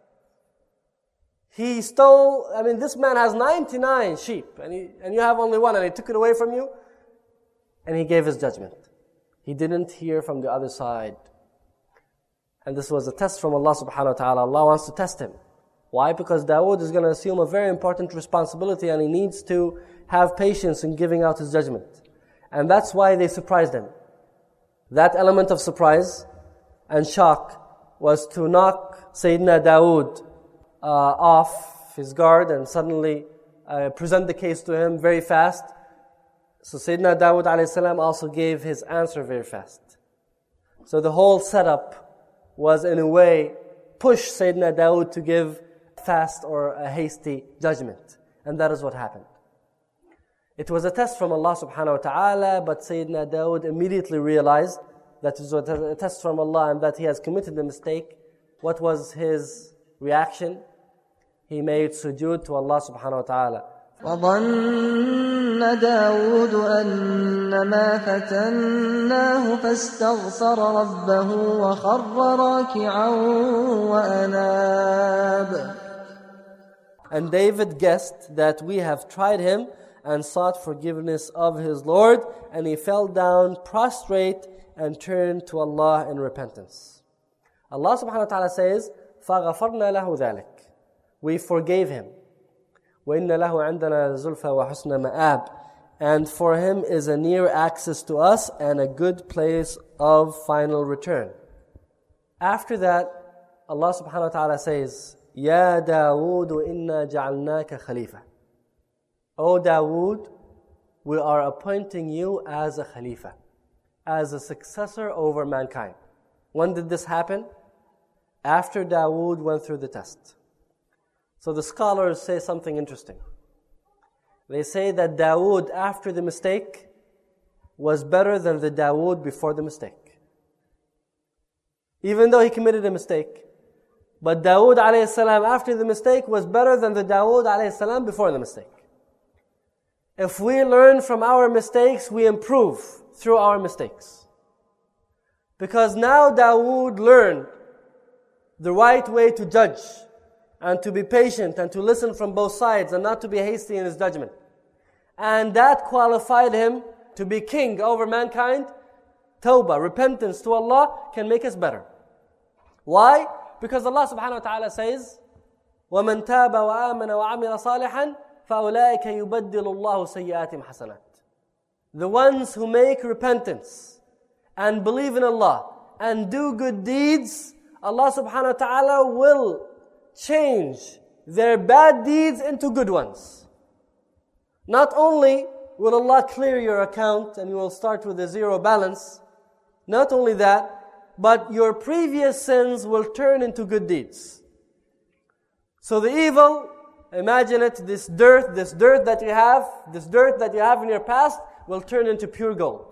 He stole, I mean, this man has ninety-nine sheep and, he, and you have only one and he took it away from you. And he gave his judgment. He didn't hear from the other side. And this was a test from Allah subhanahu wa ta'ala. Allah wants to test him. Why? Because Dawood is going to assume a very important responsibility and he needs to have patience in giving out his judgment. And that's why they surprised him. That element of surprise and shock was to knock Sayyidina Dawood uh, off his guard and suddenly uh, present the case to him very fast. So Sayyidina Dawood alayhi salam also gave his answer very fast. So the whole setup was in a way push Sayyidina Dawood to give fast or a hasty judgment. And that is what happened. It was a test from Allah subhanahu wa ta'ala, but Sayyidina Dawood immediately realized that it was a test from Allah and that he has committed a mistake. What was his reaction? He made sujood to Allah subhanahu wa ta'ala. وظن داود أنما فتناه فاستغفر ربه وخر راكعا وأناب. And David guessed that we have tried him and sought forgiveness of his Lord, and he fell down prostrate and turned to Allah in repentance. Allah subhanahu wa ta'ala says, فَغَفَرْنَا لَهُ ذَلِكَ. We forgave him. وَإِنَّ لَهُ عِنْدَنَا زُلْفَى وَحُسْنَ مَآبٍ. And for him is a near access to us and a good place of final return. After that, Allah subhanahu wa ta'ala says, يَا دَاوُودُ إِنَّا جَعَلْنَاكَ خَلِيفَةً. O Dawood, we are appointing you as a Khalifa, as a successor over mankind. When did this happen? After Dawood went through the test. So the scholars say something interesting. They say that Dawood after the mistake was better than the Dawood before the mistake. Even though he committed a mistake, but Dawood alayhi salam after the mistake was better than the Dawood alayhi salam before the mistake. If we learn from our mistakes, we improve through our mistakes. Because now Dawood learned the right way to judge and to be patient and to listen from both sides and not to be hasty in his judgment. And that qualified him to be king over mankind. Tawbah, repentance to Allah can make us better. Why? Because Allah subhanahu wa ta'ala says, وَمَنْ تَابَ وَآمَنَ وَعَمِلَ صَالِحًا فَأُولَٰئِكَ يُبَدِّلُ اللَّهُ سَيِّئَاتِهِمْ حَسَنَاتٍ. The ones who make repentance and believe in Allah and do good deeds, Allah subhanahu wa ta'ala will change their bad deeds into good ones. Not only will Allah clear your account and you will start with a zero balance, not only that, but your previous sins will turn into good deeds. So the evil, imagine it, this dirt, this dirt that you have, this dirt that you have in your past will turn into pure gold.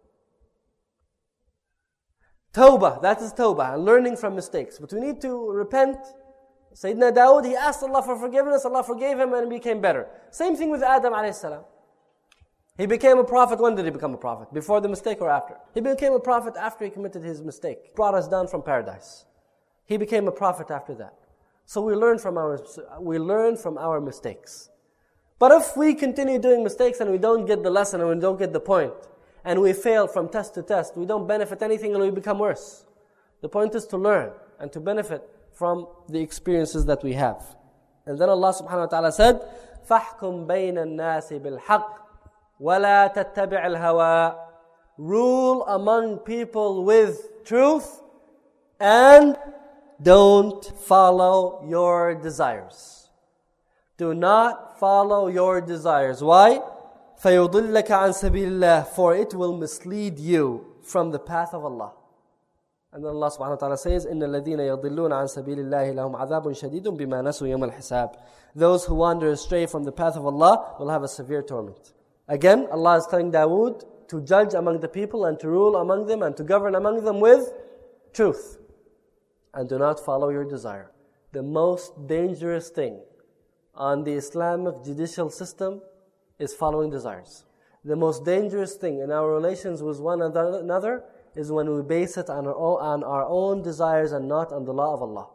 Tawbah, that is tawbah, learning from mistakes. But we need to repent. Sayyidina Dawood, he asked Allah for forgiveness, Allah forgave him and became better. Same thing with Adam alayhi salam. He became a prophet. When did he become a prophet? Before the mistake or after? He became a prophet after he committed his mistake. Brought us down from paradise. He became a prophet after that. So we learn from our we learn from our mistakes. But if we continue doing mistakes and we don't get the lesson and we don't get the point, and we fail from test to test, we don't benefit anything and we become worse. The point is to learn and to benefit from the experiences that we have. And then Allah subhanahu wa ta'ala said, فَحْكُمْ بَيْنَ النَّاسِ بِالْحَقِّ وَلَا تَتَّبِعِ الْهَوَىٰ. Rule among people with truth and don't follow your desires. Do not follow your desires. Why? فَيُضِلَّكَ عَنْ سَبِيلِ اللَّهِ. For it will mislead you from the path of Allah. And then Allah subhanahu wa ta'ala says, إِنَّ الَّذِينَ يَضِلُّونَ عَنْ سَبِيلِ اللَّهِ لَهُمْ عَذَابٌ شَدِيدٌ بِمَا نَسُوا يَوْمَ الْحِسَابِ. Those who wander astray from the path of Allah will have a severe torment. Again, Allah is telling Dawood to judge among the people and to rule among them and to govern among them with truth. And do not follow your desire. The most dangerous thing on the Islamic judicial system is following desires. The most dangerous thing in our relations with one another is when we base it on our own, on our own desires and not on the law of Allah.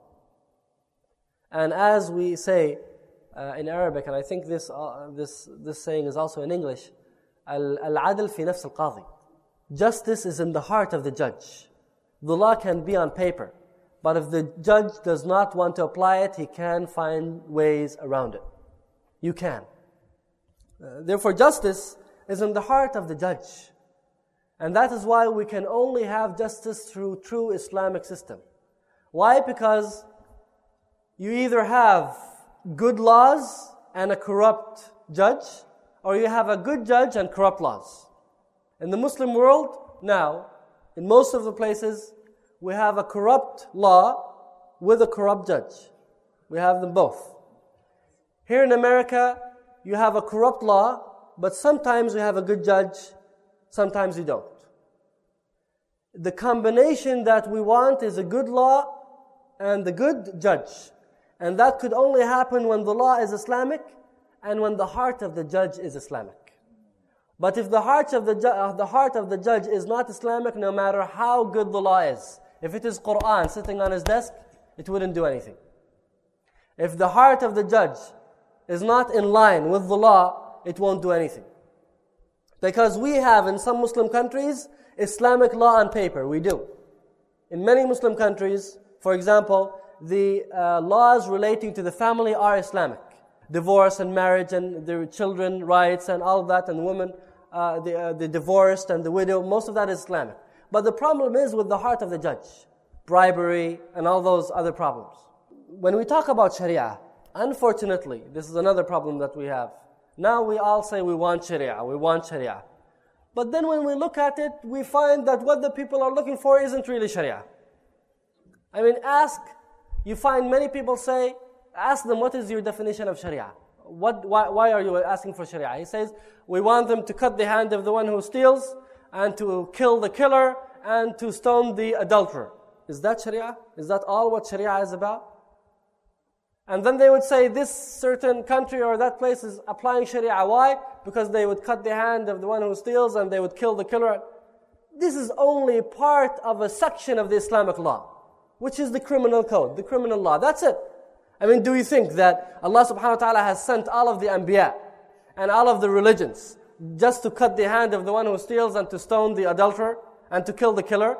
And as we say uh, in Arabic, and I think this uh, this this saying is also in English, al-adl fi nafs al-qadi. Justice is in the heart of the judge. The law can be on paper, but if the judge does not want to apply it, he can find ways around it. You can. Uh, therefore, justice is in the heart of the judge. And that is why we can only have justice through true Islamic system. Why? Because you either have good laws and a corrupt judge, or you have a good judge and corrupt laws. In the Muslim world, now, in most of the places, we have a corrupt law with a corrupt judge. We have them both. Here in America, you have a corrupt law, but sometimes you have a good judge, sometimes you don't. The combination that we want is a good law and a good judge. And that could only happen when the law is Islamic and when the heart of the judge is Islamic. But if the heart of the, ju- uh, the heart of the judge is not Islamic, no matter how good the law is, if it is Quran sitting on his desk, it wouldn't do anything. If the heart of the judge is not in line with the law, it won't do anything. Because we have in some Muslim countries, Islamic law on paper, we do. In many Muslim countries, for example, the uh, laws relating to the family are Islamic. Divorce and marriage and the children rights and all of that, and women, uh, the, uh, the divorced and the widow, most of that is Islamic. But the problem is with the heart of the judge, bribery and all those other problems. When we talk about Sharia, unfortunately, this is another problem that we have. Now we all say we want Sharia, we want Sharia. But then when we look at it, we find that what the people are looking for isn't really Sharia. I mean, ask, you find many people say, ask them, what is your definition of Sharia? What, why, why are you asking for Sharia? He says, we want them to cut the hand of the one who steals, and to kill the killer, and to stone the adulterer. Is that Sharia? Is that all what Sharia is about? And then they would say this certain country or that place is applying Sharia. Why? Because they would cut the hand of the one who steals and they would kill the killer. This is only part of a section of the Islamic law, which is the criminal code, the criminal law. That's it. I mean, do you think that Allah subhanahu wa ta'ala has sent all of the anbiya and all of the religions just to cut the hand of the one who steals and to stone the adulterer and to kill the killer?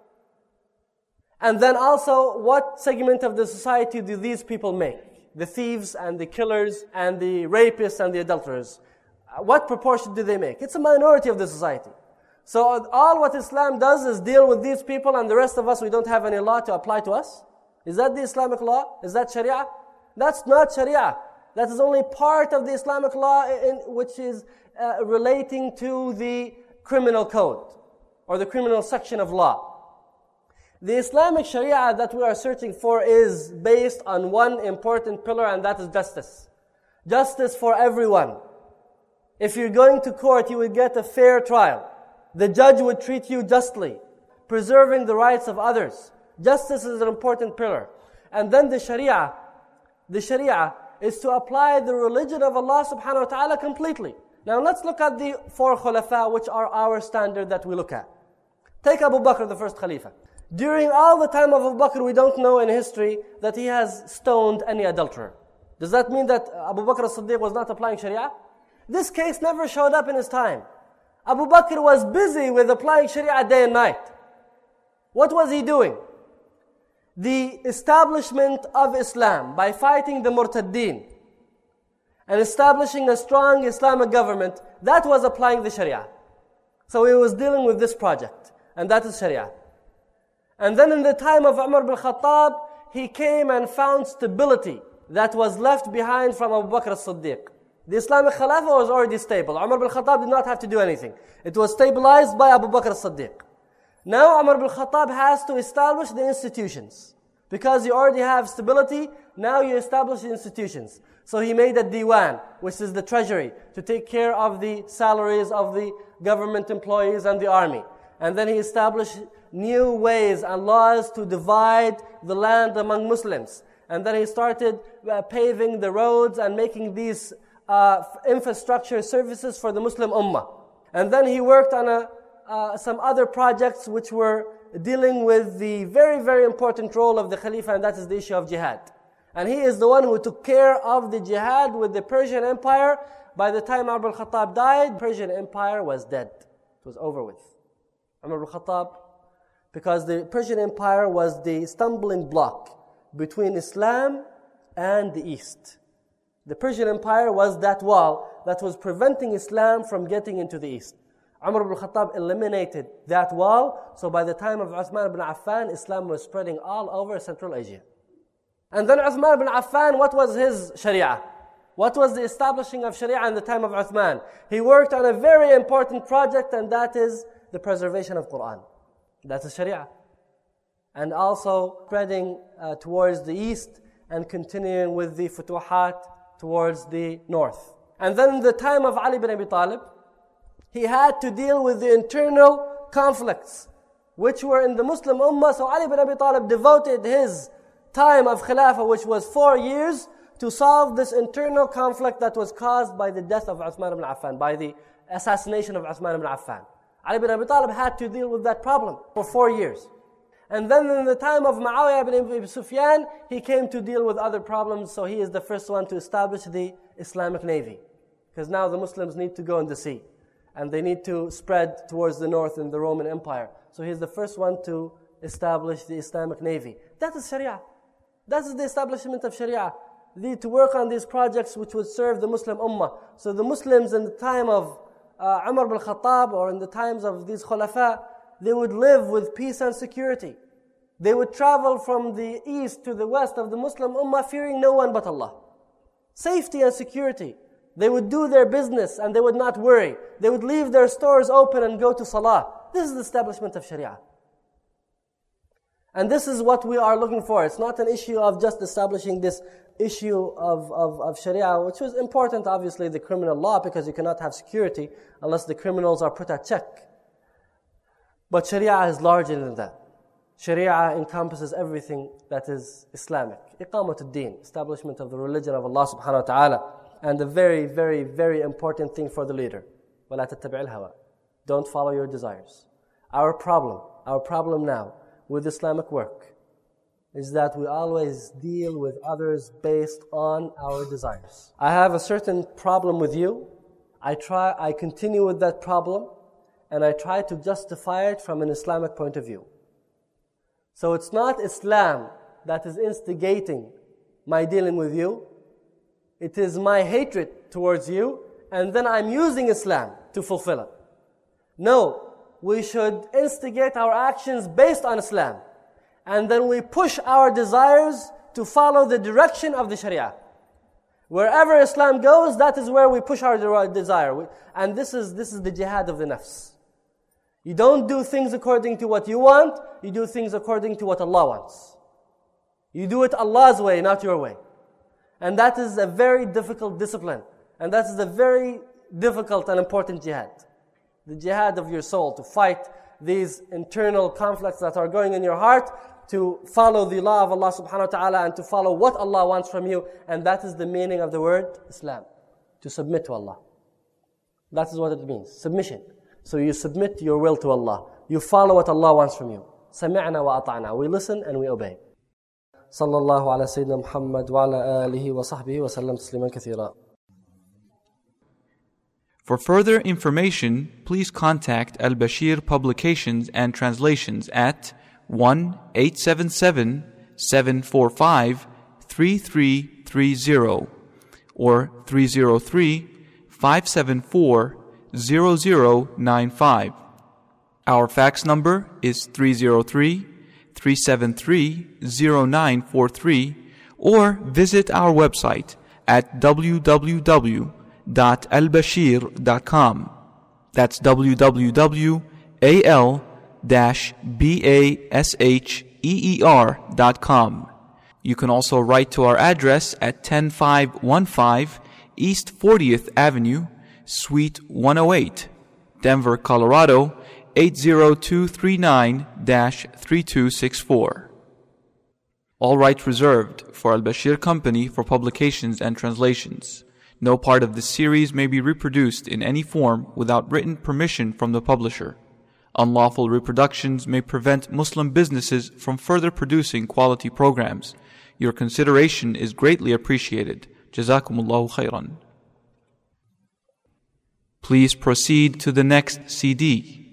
And then also, what segment of the society do these people make? The thieves and the killers and the rapists and the adulterers. What proportion do they make? It's a minority of the society. So all what Islam does is deal with these people, and the rest of us, we don't have any law to apply to us. Is that the Islamic law? Is that Sharia? That's not Sharia. That is only part of the Islamic law in, which is uh, relating to the criminal code or the criminal section of law. The Islamic Sharia that we are searching for is based on one important pillar, and that is justice. Justice for everyone. If you're going to court, you would get a fair trial. The judge would treat you justly, preserving the rights of others. Justice is an important pillar. And then the Sharia, the Sharia is to apply the religion of Allah subhanahu wa ta'ala completely. Now let's look at the four khulafa, which are our standard that we look at. Take Abu Bakr, the first Khalifa. During all the time of Abu Bakr, we don't know in history that he has stoned any adulterer. Does that mean that Abu Bakr as-Siddiq was not applying Sharia? This case never showed up in his time. Abu Bakr was busy with applying Sharia day and night. What was he doing? The establishment of Islam by fighting the Murtaddeen and establishing a strong Islamic government, that was applying the Sharia. So he was dealing with this project, and that is Sharia. And then in the time of Umar bin Khattab, he came and found stability that was left behind from Abu Bakr as-Siddiq. The Islamic Khilafah was already stable. Umar bin Khattab did not have to do anything. It was stabilized by Abu Bakr as-Siddiq. Now Umar bin Khattab has to establish the institutions. Because you already have stability, now you establish the institutions. So he made a diwan, which is the treasury, to take care of the salaries of the government employees and the army. And then he established new ways and laws to divide the land among Muslims. And then he started uh, paving the roads and making these uh, infrastructure services for the Muslim Ummah. And then he worked on a, uh, some other projects which were dealing with the very, very important role of the Khalifa, and that is the issue of jihad. And he is the one who took care of the jihad with the Persian Empire. By the time Umar bin Khattab died, the Persian Empire was dead. It was over with. Umar bin Khattab, because the Persian Empire was the stumbling block between Islam and the East. The Persian Empire was that wall that was preventing Islam from getting into the East. Umar ibn Khattab eliminated that wall, so by the time of Uthman ibn Affan, Islam was spreading all over Central Asia. And then Uthman ibn Affan, what was his Sharia? What was the establishing of Sharia in the time of Uthman? He worked on a very important project, and that is the preservation of Quran. That's a Sharia. And also spreading uh, towards the east and continuing with the futuhat towards the north. And then in the time of Ali bin Abi Talib, he had to deal with the internal conflicts which were in the Muslim Ummah. So Ali bin Abi Talib devoted his time of Khilafah, which was four years, to solve this internal conflict that was caused by the death of Uthman ibn Affan, by the assassination of Uthman ibn Affan. Ali ibn Abi Talib had to deal with that problem for four years. And then in the time of Muawiyah ibn Abi Sufyan, he came to deal with other problems, so he is the first one to establish the Islamic Navy. Because now the Muslims need to go in the sea, and they need to spread towards the north in the Roman Empire. So he's the first one to establish the Islamic Navy. That is Sharia. That is the establishment of Sharia. The, to work on these projects which would serve the Muslim Ummah. So the Muslims in the time of uh, Umar bin Khattab, or in the times of these Khulafa, they would live with peace and security. They would travel from the east to the west of the Muslim Ummah fearing no one but Allah. Safety and security. They would do their business and they would not worry. They would leave their stores open and go to Salah. This is the establishment of Sharia. And this is what we are looking for. It's not an issue of just establishing this issue of, of, of Sharia, which is important, obviously, the criminal law, because you cannot have security unless the criminals are put at check. But Sharia is larger than that. Sharia encompasses everything that is Islamic. Iqamatul Deen, establishment of the religion of Allah subhanahu wa ta'ala. And a very, very, very important thing for the leader. وَلَا تَتَّبِعِ الْهَوَىٰ. Don't follow your desires. Our problem, our problem now with Islamic work is that we always deal with others based on our desires. I have a certain problem with you. I try, I continue with that problem, and I try to justify it from an Islamic point of view. So it's not Islam that is instigating my dealing with you. It is my hatred towards you, and then I'm using Islam to fulfill it. No, we should instigate our actions based on Islam. And then we push our desires to follow the direction of the Sharia. Wherever Islam goes, that is where we push our desire. And this is, this is the jihad of the nafs. You don't do things according to what you want, you do things according to what Allah wants. You do it Allah's way, not your way. And that is a very difficult discipline. And that is a very difficult and important jihad. The jihad of your soul, to fight these internal conflicts that are going in your heart, to follow the law of Allah subhanahu wa ta'ala and to follow what Allah wants from you. And that is the meaning of the word Islam. To submit to Allah. That is what it means. Submission. So you submit your will to Allah. You follow what Allah wants from you. سَمِعْنَا وَأَطَعْنَا. We listen and we obey. صلى الله على سيدنا محمد وعلى آله وصحبه وسلم تسليما كثيرا. For further information, please contact Al-Bashir Publications and Translations at one eight seven seven, seven four five, three three three zero or three zero three, five seven four, zero zero nine five. Our fax number is three zero three, three seven three, zero nine four three, or visit our website at w w w dot al bashir dot com. That's w w w dot al basheer dot com. You can also write to our address at ten five fifteen East fortieth Avenue, Suite one oh eight, Denver, Colorado eight zero two three nine, three two six four. All rights reserved for Al-Bashir Company for publications and translations. No part of this series may be reproduced in any form without written permission from the publisher. Unlawful reproductions may prevent Muslim businesses from further producing quality programs. Your consideration is greatly appreciated. Jazakumullahu khairan. Please proceed to the next C D.